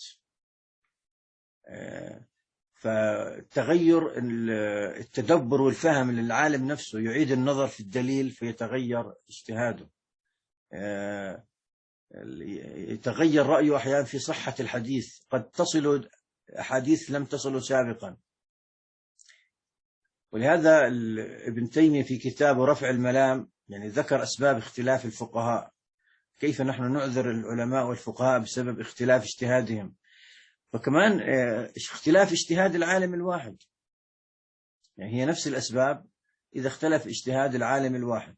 Speaker 2: آه فتغير التدبر والفهم للعالم نفسه، يعيد النظر في الدليل فيتغير اجتهاده، يتغير رأيه أحيانا في صحة الحديث، قد تصل أحاديث لم تصل سابقا. ولهذا ابن تيمية في كتابه رفع الملام يعني ذكر أسباب اختلاف الفقهاء، كيف نحن نعذر العلماء والفقهاء بسبب اختلاف اجتهادهم، وكمان اختلاف اجتهاد العالم الواحد. يعني هي نفس الأسباب إذا اختلف اجتهاد العالم الواحد.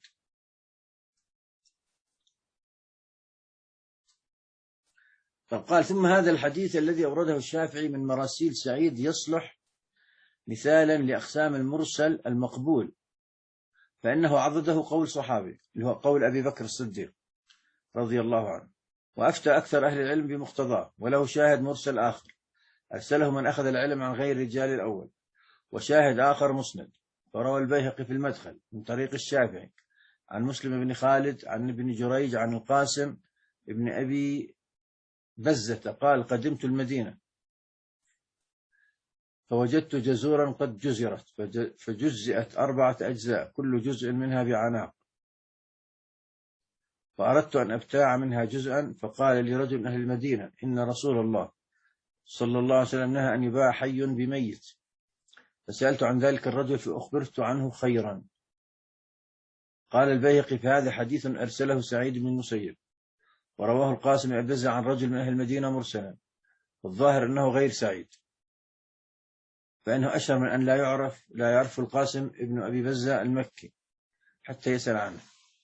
Speaker 2: فقال: ثم هذا الحديث الذي أورده الشافعي من مراسيل سعيد يصلح مثالا لأقسام المرسل المقبول، فإنه عضده قول صحابي اللي هو قول أبي بكر الصديق رضي الله عنه، وأفتى أكثر أهل العلم بمقتضاه، وله شاهد مرسل آخر أرسله من أخذ العلم عن غير رجال الأول، وشاهد آخر مسند. وروى البيهقي في المدخل من طريق الشافعي عن مسلم بن خالد عن ابن جريج عن القاسم ابن أبي بزة قال: قدمت المدينة فوجدت جزورا قد جزرت فجزئت أربعة أجزاء كل جزء منها بعناق، فأردت أن أبتاع منها جزءا، فقال لي رجل من أهل المدينة: إن رسول الله صلى الله عليه وسلم نهى أن يباع حي بميت. فسألت عن ذلك الرجل فأخبرت عنه خيرا. قال البيهقي: فهذا حديث أرسله سعيد بن المسيب، ورواه القاسم بن أبي بزة عن رجل من أهل المدينة مرسلا، والظاهر أنه غير سعيد، فإنه أشهر من أن لا يعرف لا يعرف القاسم ابن أبي بزة المكي حتى يسأل عنه.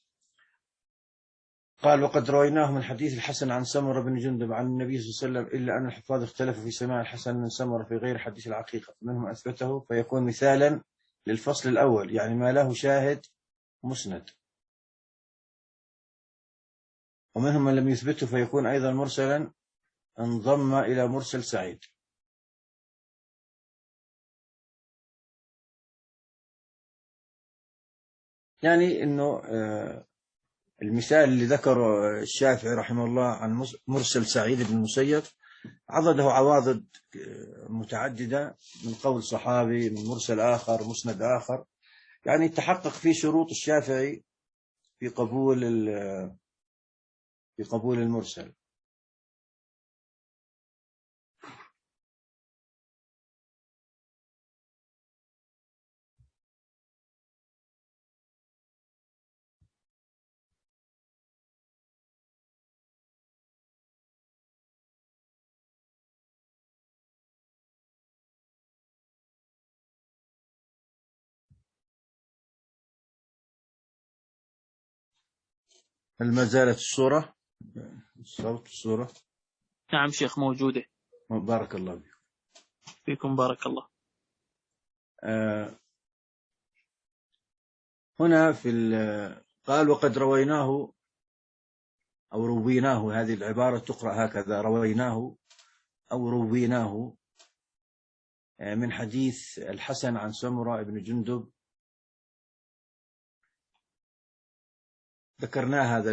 Speaker 2: قال: وقد رويناه من حديث الحسن عن سمرة بن جندب عن النبي صلى الله عليه وسلم، إلا أن الحفاظ اختلفوا في سماع الحسن من سمرة في غير حديث العقيقة، منهم أثبته فيكون مثالا للفصل الأول، يعني ما له شاهد مسند، ومنهم من لم يثبته فيكون أيضا مرسلا انضم إلى مرسل سعيد. يعني أنه المثال اللي ذكره الشافعي رحمه الله عن مرسل سعيد بن المسيب عضده عواضد متعددة من قول صحابي، من مرسل آخر، مسند آخر، يعني تحقق في شروط الشافعي في قبول في قبول المرسل. هل ما زالت الصورة؟ الصوت الصورة
Speaker 1: نعم شيخ موجودة.
Speaker 2: بارك الله فيكم.
Speaker 1: فيكم بارك الله.
Speaker 2: آه هنا في قال وقد رويناه أو رويناه، هذه العبارة تقرأ هكذا، رويناه أو رويناه، من حديث الحسن عن سمرة بن جندب. ذكرنا هذا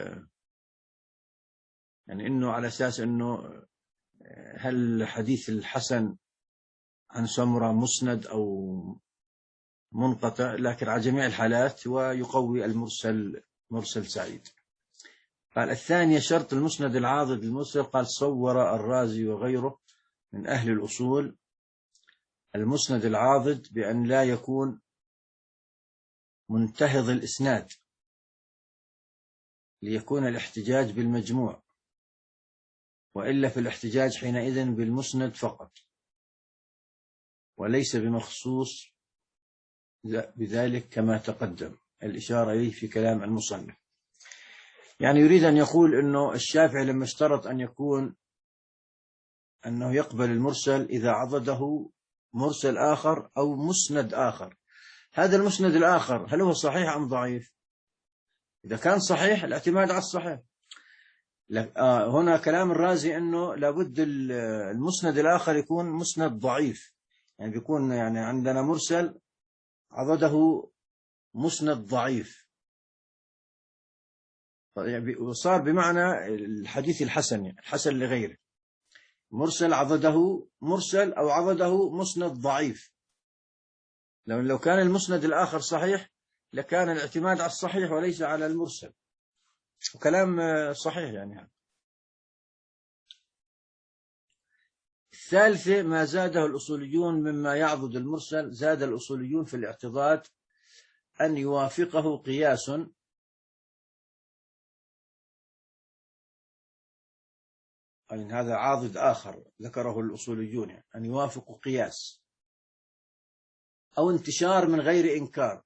Speaker 2: يعني إنه على أساس إنه هل حديث الحسن عن سمرة مسند أو منقطع، لكن على جميع الحالات ويقوي المرسل مرسل سعيد. قال الثانية شرط المسند العاضد المرسل، قال صور الرازي وغيره من أهل الأصول المسند العاضد بأن لا يكون منتهض الإسناد ليكون الاحتجاج بالمجموع، وإلا في الاحتجاج حينئذ بالمسند فقط وليس بمخصوص بذلك كما تقدم الإشارة إليه في كلام المصنف. يعني يريد أن يقول أنه الشافعي لما اشترط أن يكون أنه يقبل المرسل إذا عضده مرسل آخر أو مسند آخر، هذا المسند الآخر هل هو صحيح أم ضعيف؟ إذا كان صحيح الاعتماد على الصحيح. هنا كلام الرازي أنه لابد المسند الآخر يكون مسند ضعيف، يعني بيكون يعني عندنا مرسل عضده مسند ضعيف، وصار بمعنى الحديث الحسن، يعني الحسن لغيره، مرسل عضده مرسل أو عضده مسند ضعيف. لو لو كان المسند الآخر صحيح لكان الاعتماد على الصحيح وليس على المرسل، وكلام صحيح يعني هذا. الثالثة ما زاده الأصوليون مما يعضد المرسل، زاد الأصوليون في الاعتضاد أن يوافقه قياس، يعني هذا عاضد آخر ذكره الأصوليون، يعني أن يوافق قياس أو انتشار من غير إنكار،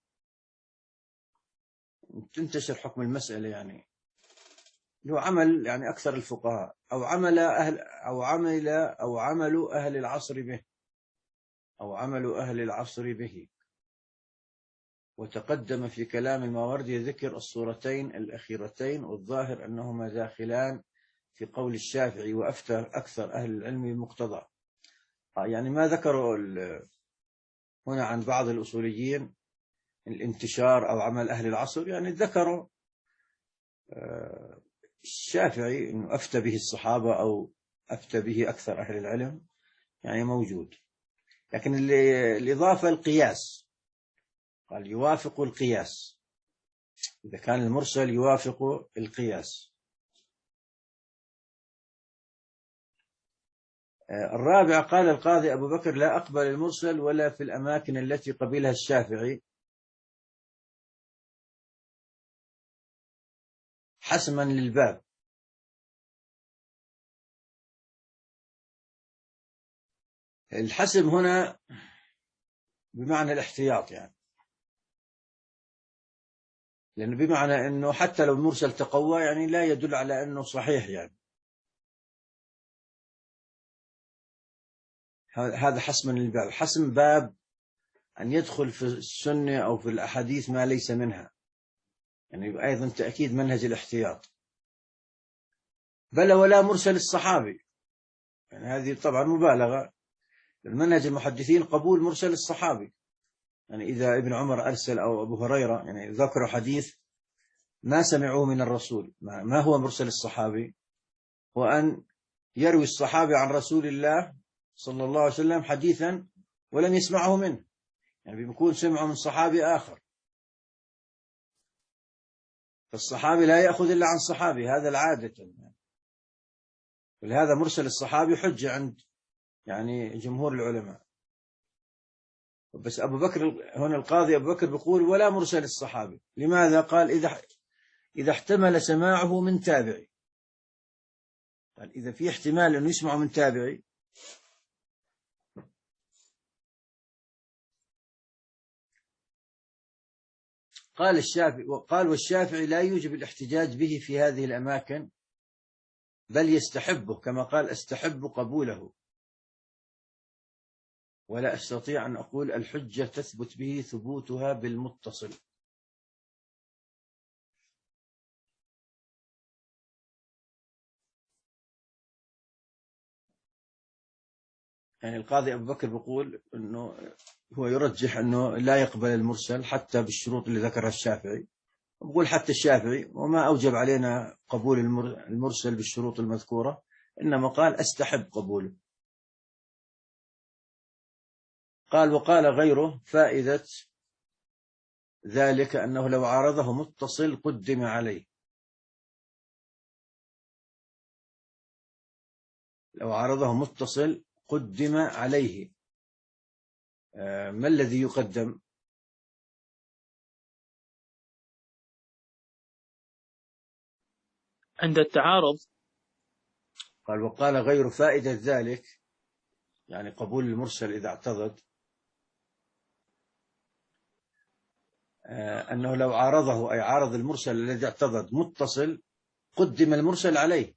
Speaker 2: تنتشر حكم المسألة، يعني له عمل يعني أكثر الفقهاء، أو عمل أهل أو عمل أو عمل أهل العصر به أو عمل أهل العصر به. وتقدم في كلام الماوردي ذكر الصورتين الأخيرتين، والظاهر أنهما داخلان في قول الشافعي وأفتى أكثر أهل العلم بمقتضى. يعني ما ذكروا هنا عن بعض الأصوليين الانتشار أو عمل أهل العصر، يعني ذكروا الشافعي أنه أفتى به الصحابة أو أفتى به أكثر أهل العلم، يعني موجود. لكن الإضافة القياس، قال يوافق القياس، إذا كان المرسل يوافق القياس. الرابع قال القاضي أبو بكر لا أقبل المرسل ولا في الأماكن التي قبلها الشافعي حسما للباب. الحسم هنا بمعنى الاحتياط، يعني لأنه بمعنى أنه حتى لو المرسل تقوى يعني لا يدل على أنه صحيح، يعني هذا حسما للباب. حسم باب أن يدخل في السنة أو في الأحاديث ما ليس منها، يعني أيضا تأكيد منهج الاحتياط. بل ولا مرسل الصحابي، يعني هذه طبعا مبالغة. المنهج المحدثين قبول مرسل الصحابي، يعني إذا ابن عمر أرسل أو أبو هريرة يعني ذكروا حديث ما سمعوه من الرسول، ما هو مرسل الصحابي؟ وأن يروي الصحابي عن رسول الله صلى الله عليه وسلم حديثا ولم يسمعه منه، يعني بيكون سمعه من صحابي آخر، فالصحابي لا يأخذ إلا عن صحابي، هذا العادة. ولهذا مرسل الصحابي حجة عند يعني جمهور العلماء. بس أبو بكر هنا القاضي أبو بكر بيقول ولا مرسل الصحابي. لماذا؟ قال إذا إذا احتمل سماعه من تابعي، قال إذا في احتمال أنه يسمعه من تابعي قال الشافعي وقال والشافعي لا يوجب الاحتجاج به في هذه الأماكن بل يستحبه، كما قال استحب قبوله، ولا أستطيع أن أقول الحجة تثبت به ثبوتها بالمتصل. يعني القاضي أبو بكر بيقول أنه هو يرجح أنه لا يقبل المرسل حتى بالشروط اللي ذكرها الشافعي. بقول حتى الشافعي وما أوجب علينا قبول المرسل بالشروط المذكورة، إنما قال أستحب قبوله. قال وقال غيره فائدة ذلك أنه لو عارضه متصل قدم عليه. لو عارضه متصل قدم عليه. ما الذي يقدم؟
Speaker 1: عند التعارض.
Speaker 2: قال وقال غير فائدة ذلك، يعني قبول المرسل إذا اعتضد، أنه لو عارضه أي عارض المرسل الذي اعتضد متصل قدم المرسل عليه.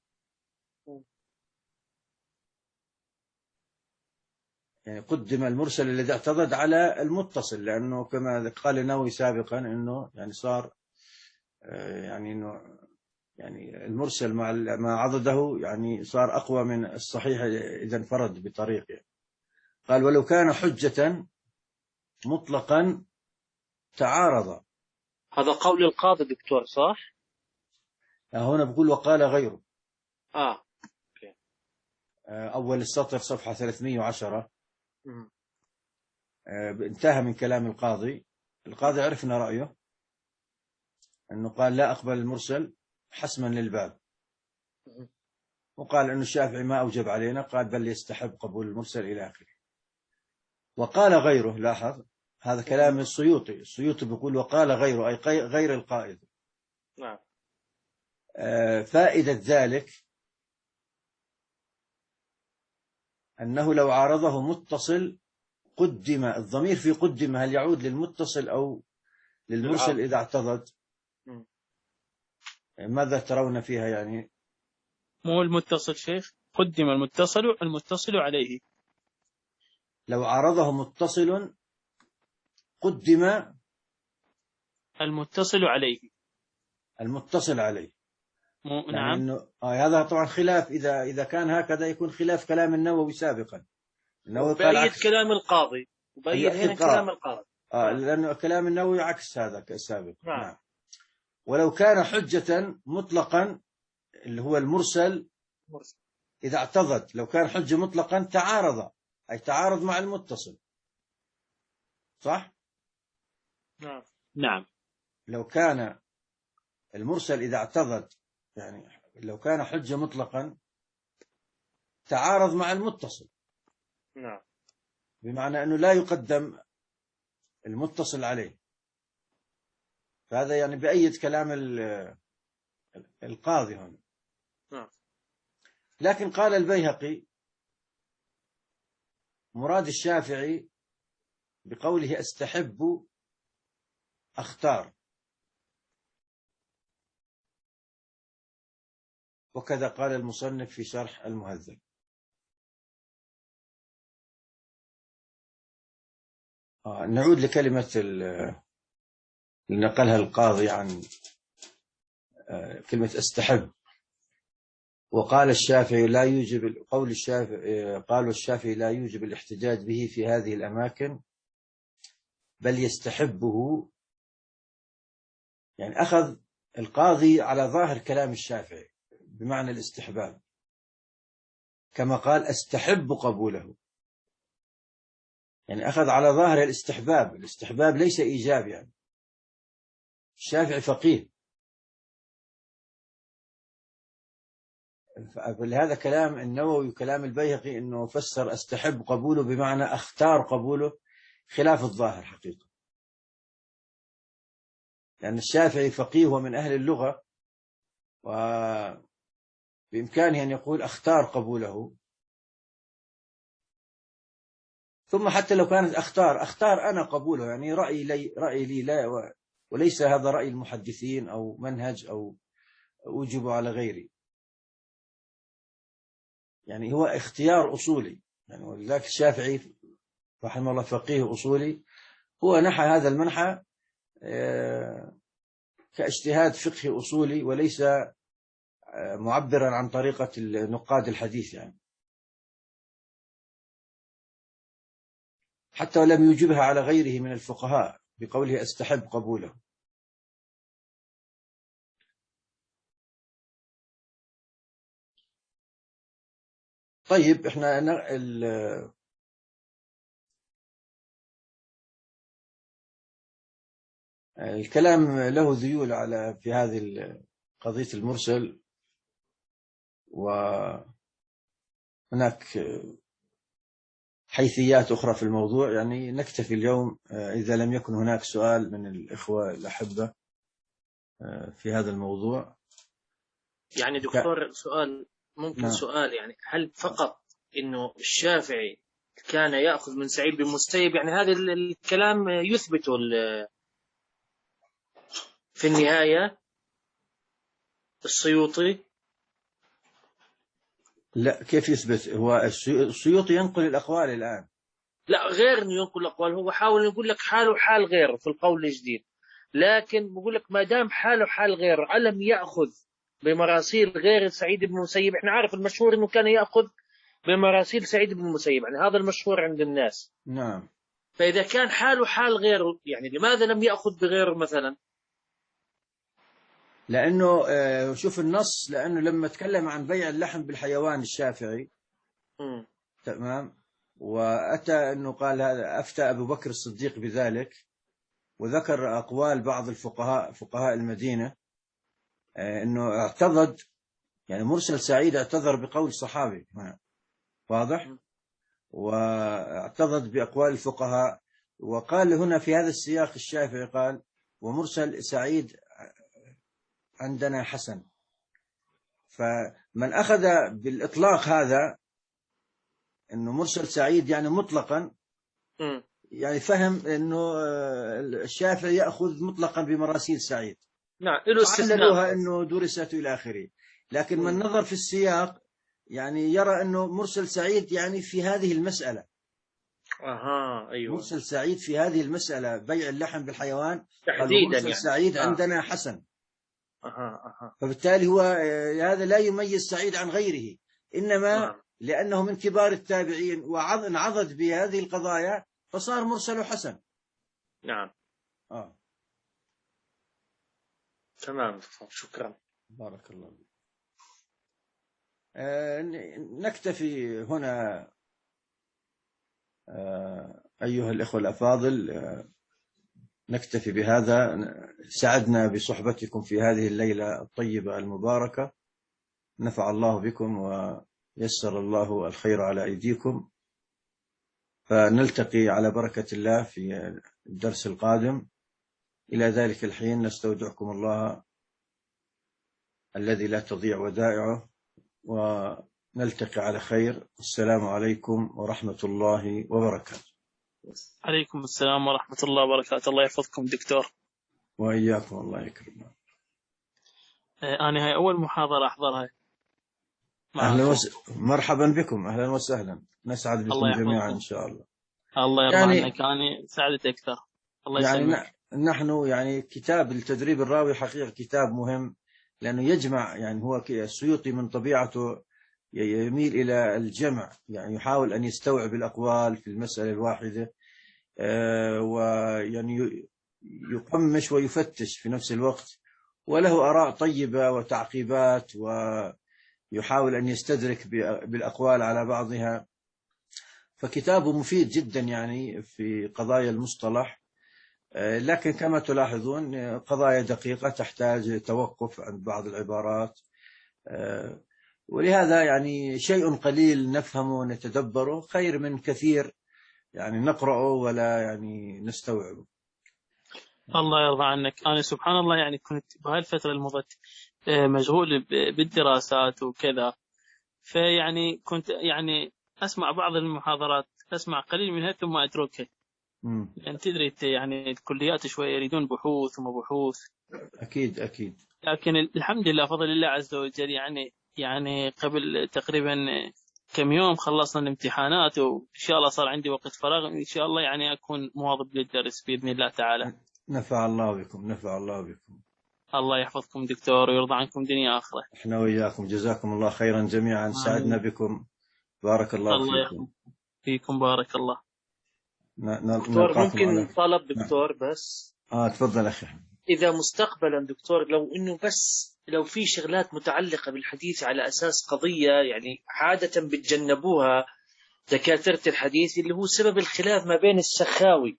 Speaker 2: يعني قدم المرسل الذي اعتضد على المتصل، لأنه كما قال النووي سابقا أنه يعني صار يعني أنه يعني المرسل مع ما عضده يعني صار أقوى من الصحيح إذا انفرد بطريقه. قال ولو كان حجة مطلقا تعارض.
Speaker 1: هذا قول القاضي دكتور صح؟
Speaker 2: هنا بقول وقال غيره.
Speaker 1: آه.
Speaker 2: أول السطر صفحة ثلاثمئة وعشرة. انتهى من كلام القاضي. القاضي عرفنا رأيه أنه قال لا أقبل المرسل حسما للباب، وقال أنه الشافعي ما أوجب علينا، قال بل يستحب قبول المرسل إلى آخره. وقال غيره، لاحظ هذا كلام السيوطي. السيوطي بيقول وقال غيره أي غير القائد.
Speaker 1: نعم.
Speaker 2: فائدة ذلك أنه لو عارضه متصل قدم. الضمير في قدم هل يعود للمتصل أو للمرسل إذا اعتضد؟ ماذا ترون فيها؟ يعني
Speaker 1: مو المتصل شيخ، قدم المتصل المتصل عليه.
Speaker 2: لو عارضه متصل قدم
Speaker 1: المتصل عليه.
Speaker 2: المتصل عليه.
Speaker 1: يعني
Speaker 2: نعم.
Speaker 1: إنه
Speaker 2: آه هذا طبعا خلاف، إذا إذا كان هكذا يكون خلاف كلام النووي سابقا. النووي قال
Speaker 1: بأيد
Speaker 2: عكس
Speaker 1: كلام القاضي، وبأيد هنا كلام القاضي.
Speaker 2: آه لأنه كلام النووي عكس هذا السابق.
Speaker 1: نعم.
Speaker 2: نعم. ولو كان حجة مطلقا اللي هو المرسل
Speaker 1: مرسل.
Speaker 2: إذا اعتضد، لو كان حجة مطلقا تعارض، أي تعارض مع المتصل، صح؟
Speaker 1: نعم. نعم.
Speaker 2: لو كان المرسل إذا اعتضد، يعني لو كان حجة مطلقا تعارض مع المتصل.
Speaker 1: نعم.
Speaker 2: بمعنى أنه لا يقدم المتصل عليه. فهذا يعني بأيد كلام القاضي هنا.
Speaker 1: نعم.
Speaker 2: لكن قال البيهقي مراد الشافعي بقوله أستحب أختار، وكذا قال المصنف في شرح المهذب. آه نعود لكلمة اللي نقلها القاضي عن آه كلمة أستحب. وقال الشافعي لا يوجب قول الشافعي قالوا الشافعي لا يوجب الاحتجاج به في هذه الأماكن، بل يستحبه. يعني أخذ القاضي على ظاهر كلام الشافعي بمعنى الاستحباب، كما قال أستحب قبوله، يعني أخذ على ظاهر الاستحباب. الاستحباب ليس إيجاب. يعني الشافعي فقيه، فلهذا كلام النووي وكلام البيهقي أنه فسر أستحب قبوله بمعنى أختار قبوله، خلاف الظاهر حقيقة. لأن الشافعي فقيه ومن أهل اللغة، وبإمكانه أن يقول أختار قبوله. ثم حتى لو كانت أختار أختار أنا قبوله، يعني رأي لي رأي لي لا، وليس هذا رأي المحدثين أو منهج أو وجب على غيري. يعني هو اختيار أصولي، يعني ولذلك الشافعي رحمه الله فقيه أصولي، هو نحى هذا المنحى كاجتهاد فقهي أصولي، وليس معبرا عن طريقة نقاد الحديث يعني، حتى ولم يجبها على غيره من الفقهاء بقوله أستحب قبوله. طيب احنا الكلام له ذيول على في هذه قضية المرسل، وهناك حيثيات أخرى في الموضوع، يعني نكتفي اليوم إذا لم يكن هناك سؤال من الإخوة الأحبة في هذا الموضوع.
Speaker 3: يعني دكتور سؤال ممكن نعم. سؤال يعني هل فقط إنه الشافعي كان يأخذ من سعيد بن المسيب، يعني هذا الكلام يثبته في النهاية السيوطي؟
Speaker 2: لا، كيف يثبت؟ هو السيوطي ينقل الأقوال الآن.
Speaker 3: لا، غير إنه ينقل الأقوال، هو حاول يقول لك حاله حال غيره في القول الجديد، لكن بقول لك ما دام حاله حال غيره ألم يأخذ بمراسيل غير سعيد بن المسيب؟ احنا عارف المشهور إنه كان يأخذ بمراسيل سعيد بن المسيب، يعني هذا المشهور عند الناس.
Speaker 2: نعم.
Speaker 3: فإذا كان حاله حال غيره، يعني لماذا لم يأخذ بغيره مثلا؟
Speaker 2: لأنه شوف النص، لأنه لما تكلم عن بيع اللحم بالحيوان الشافعي م. تمام، وأتى أنه قال هذا أفتى أبو بكر الصديق بذلك، وذكر أقوال بعض الفقهاء فقهاء المدينة أنه اعتضد، يعني مرسل سعيد اعتذر بقول صحابي واضح م. واعتضد بأقوال الفقهاء، وقال هنا في هذا السياق الشافعي قال ومرسل سعيد عندنا حسن. فمن أخذ بالإطلاق هذا أنه مرسل سعيد يعني مطلقا م. يعني فهم أنه الشافعي يأخذ مطلقا بمراسيل سعيد،
Speaker 3: نعم،
Speaker 2: عللوها أنه درست إلى آخره. لكن م. من نظر في السياق يعني يرى أنه مرسل سعيد يعني في هذه المسألة
Speaker 3: أها أيوة
Speaker 2: مرسل سعيد في هذه المسألة بيع اللحم بالحيوان
Speaker 3: تحديدا،
Speaker 2: مرسل
Speaker 3: يعني
Speaker 2: سعيد
Speaker 3: آه.
Speaker 2: عندنا حسن.
Speaker 3: أها أها.
Speaker 2: فبالتالي هو هذا لا يميز سعيد عن غيره، إنما آه. لأنه من كبار التابعين وانعضد بهذه القضايا فصار مرسل حسن.
Speaker 3: نعم.
Speaker 2: آه.
Speaker 3: تمام، شكرا.
Speaker 2: بارك الله فيك. آه نكتفي هنا آه أيها الإخوة الأفاضل، آه نكتفي بهذا. سعدنا بصحبتكم في هذه الليلة الطيبة المباركة، نفع الله بكم ويسر الله الخير على أيديكم، فنلتقي على بركة الله في الدرس القادم. إلى ذلك الحين نستودعكم الله الذي لا تضيع ودائعه، ونلتقي على خير. السلام عليكم ورحمة الله وبركاته.
Speaker 1: عليكم السلام ورحمة الله وبركاته. الله يحفظكم دكتور.
Speaker 2: وإياكم، الله يكرمك.
Speaker 1: أنا هاي أول محاضرة أحضرها.
Speaker 2: أهلا وس... مرحبا بكم، أهلا وسهلا، نسعد بكم جميعا إن شاء الله.
Speaker 1: الله يرضى يعني... عنك، أنا سعدت أكثر. الله
Speaker 2: يعني
Speaker 1: يسلمك.
Speaker 2: ن... نحن يعني كتاب التدريب الراوي حقيقة كتاب مهم، لأنه يجمع، يعني هو السيوطي من طبيعته يميل إلى الجمع، يعني يحاول أن يستوعب الأقوال في المسألة الواحدة، آه ويعني يقمش ويفتش في نفس الوقت، وله آراء طيبة وتعقيبات، ويحاول أن يستدرك بالأقوال على بعضها. فكتابه مفيد جدا يعني في قضايا المصطلح، لكن كما تلاحظون قضايا دقيقة تحتاج توقف عند بعض العبارات، ولهذا يعني شيء قليل نفهمه ونتدبره خير من كثير يعني نقرأه ولا يعني نستوعبه.
Speaker 1: الله يرضى عنك. أنا سبحان الله يعني كنت بهاي الفترة المضت مشغول بالدراسات وكذا، فيعني كنت يعني أسمع بعض المحاضرات، أسمع قليل منها ثم أتركها. يعني تدري يعني الكليات شوية يريدون بحوث وما بحوث.
Speaker 2: أكيد أكيد.
Speaker 1: لكن الحمد لله فضل الله عز وجل، يعني يعني قبل تقريبا كم يوم خلصنا الامتحانات وإن شاء الله صار عندي وقت فراغ، إن شاء الله يعني أكون مواظب للدرس بإذن الله تعالى.
Speaker 2: نفع الله بكم، نفع الله بكم.
Speaker 1: الله يحفظكم دكتور ويرضى عنكم دنيا آخرة.
Speaker 2: احنا وإياكم، جزاكم الله خيرا جميعا، سعدنا بكم، بارك الله,
Speaker 1: الله
Speaker 2: فيكم.
Speaker 1: فيكم بارك الله.
Speaker 3: دكتور ممكن على... طلب دكتور بس
Speaker 2: اه تفضل أخي.
Speaker 3: إذا مستقبلا دكتور لو إنه بس لو في شغلات متعلقة بالحديث على أساس قضية يعني عادة بتجنبوها دكاترة الحديث، اللي هو سبب الخلاف ما بين السخاوي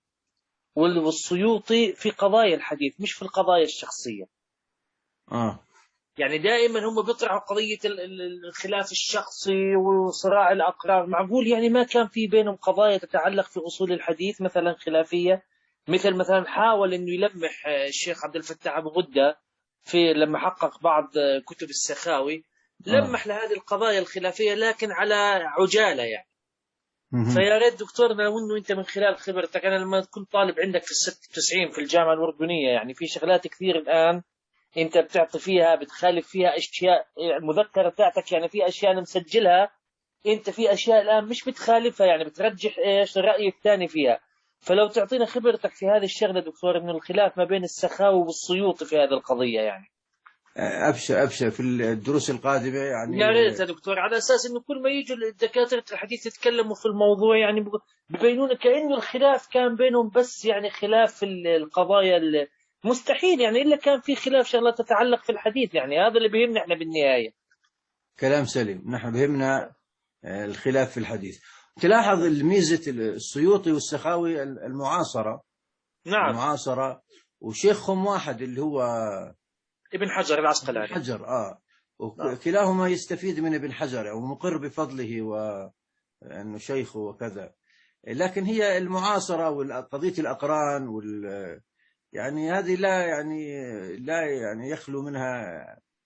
Speaker 3: والسيوطي في قضايا الحديث مش في القضايا الشخصية.
Speaker 2: آه.
Speaker 3: يعني دائما هم بيطرحوا قضية الخلاف الشخصي وصراع الأقرار، معقول يعني ما كان في بينهم قضايا تتعلق في أصول الحديث مثلا خلافية، مثل مثلا حاول أنه يلمح الشيخ عبد الفتاح أبو غدة في لما حقق بعض كتب السخاوي لمح آه. لهذه القضايا الخلافية لكن على عجالة يعني. فيا ريت دكتور لو انه انت من خلال خبرتك، انا لما كنت طالب عندك في الست وتسعين في الجامعه الاردنيه يعني في شغلات كثير الان انت بتعطي فيها بتخالف فيها اشياء، المذكره بتاعتك يعني في اشياء انا مسجلها انت في اشياء الان مش بتخالفها يعني بترجح ايش الراي الثاني فيها. فلو تعطينا خبرتك في هذه الشغله دكتور من الخلاف ما بين السخاوي والسيوطي في هذه القضيه يعني.
Speaker 2: أبشر أبشر في الدروس القادمة يعني.
Speaker 3: يا ريت يا دكتور، على أساس إنه كل ما يجوا الدكاترة الحديث يتكلموا في الموضوع يعني ببينون كأنه الخلاف كان بينهم بس يعني خلاف في القضايا مستحيل يعني إلا كان في خلاف شغلات تتعلق في الحديث، يعني هذا اللي بيهمنا إحنا بالنهاية.
Speaker 2: كلام سليم، نحن بيهمنا الخلاف في الحديث. تلاحظ الميزة السيوطي والسخاوي المعاصرة.
Speaker 3: نعم.
Speaker 2: المعاصرة وشيخهم واحد اللي هو
Speaker 3: ابن حجر العسقلاني.
Speaker 2: ابن حجر آه وكلاهما يستفيد من ابن حجر ومقر بفضله وأنه شيخه وكذا، لكن هي المعاصرة وقضية الأقران وال يعني هذه لا يعني لا يعني يخلو منها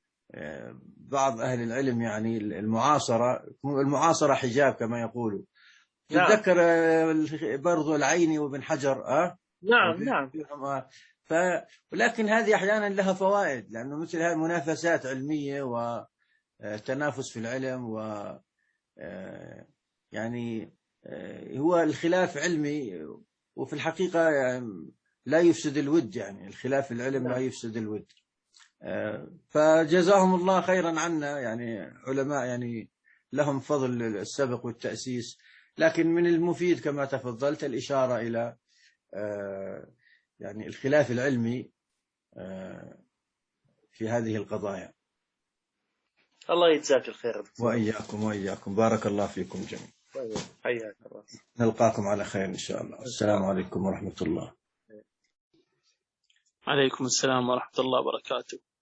Speaker 2: بعض أهل العلم. يعني المعاصرة المعاصرة حجاب كما يقولوا. تتذكر برضو العيني وابن حجر آه
Speaker 3: نعم نعم.
Speaker 2: ف ولكن هذه أحيانا لها فوائد، لأنه مثل هذه منافسات علمية وتنافس في العلم و يعني هو الخلاف علمي وفي الحقيقة يعني لا يفسد الود، يعني الخلاف العلم لا يفسد الود. فجزاهم الله خيرا عنا، يعني علماء يعني لهم فضل السبق والتأسيس، لكن من المفيد كما تفضلت الإشارة إلى يعني الخلاف العلمي في هذه القضايا.
Speaker 3: الله يجزاك الخير.
Speaker 2: وإياكم وإياكم، بارك الله فيكم جميعا.
Speaker 3: حياك الله.
Speaker 2: نلقاكم على خير إن شاء الله. السلام عليكم ورحمة الله.
Speaker 1: عليكم السلام ورحمة الله وبركاته.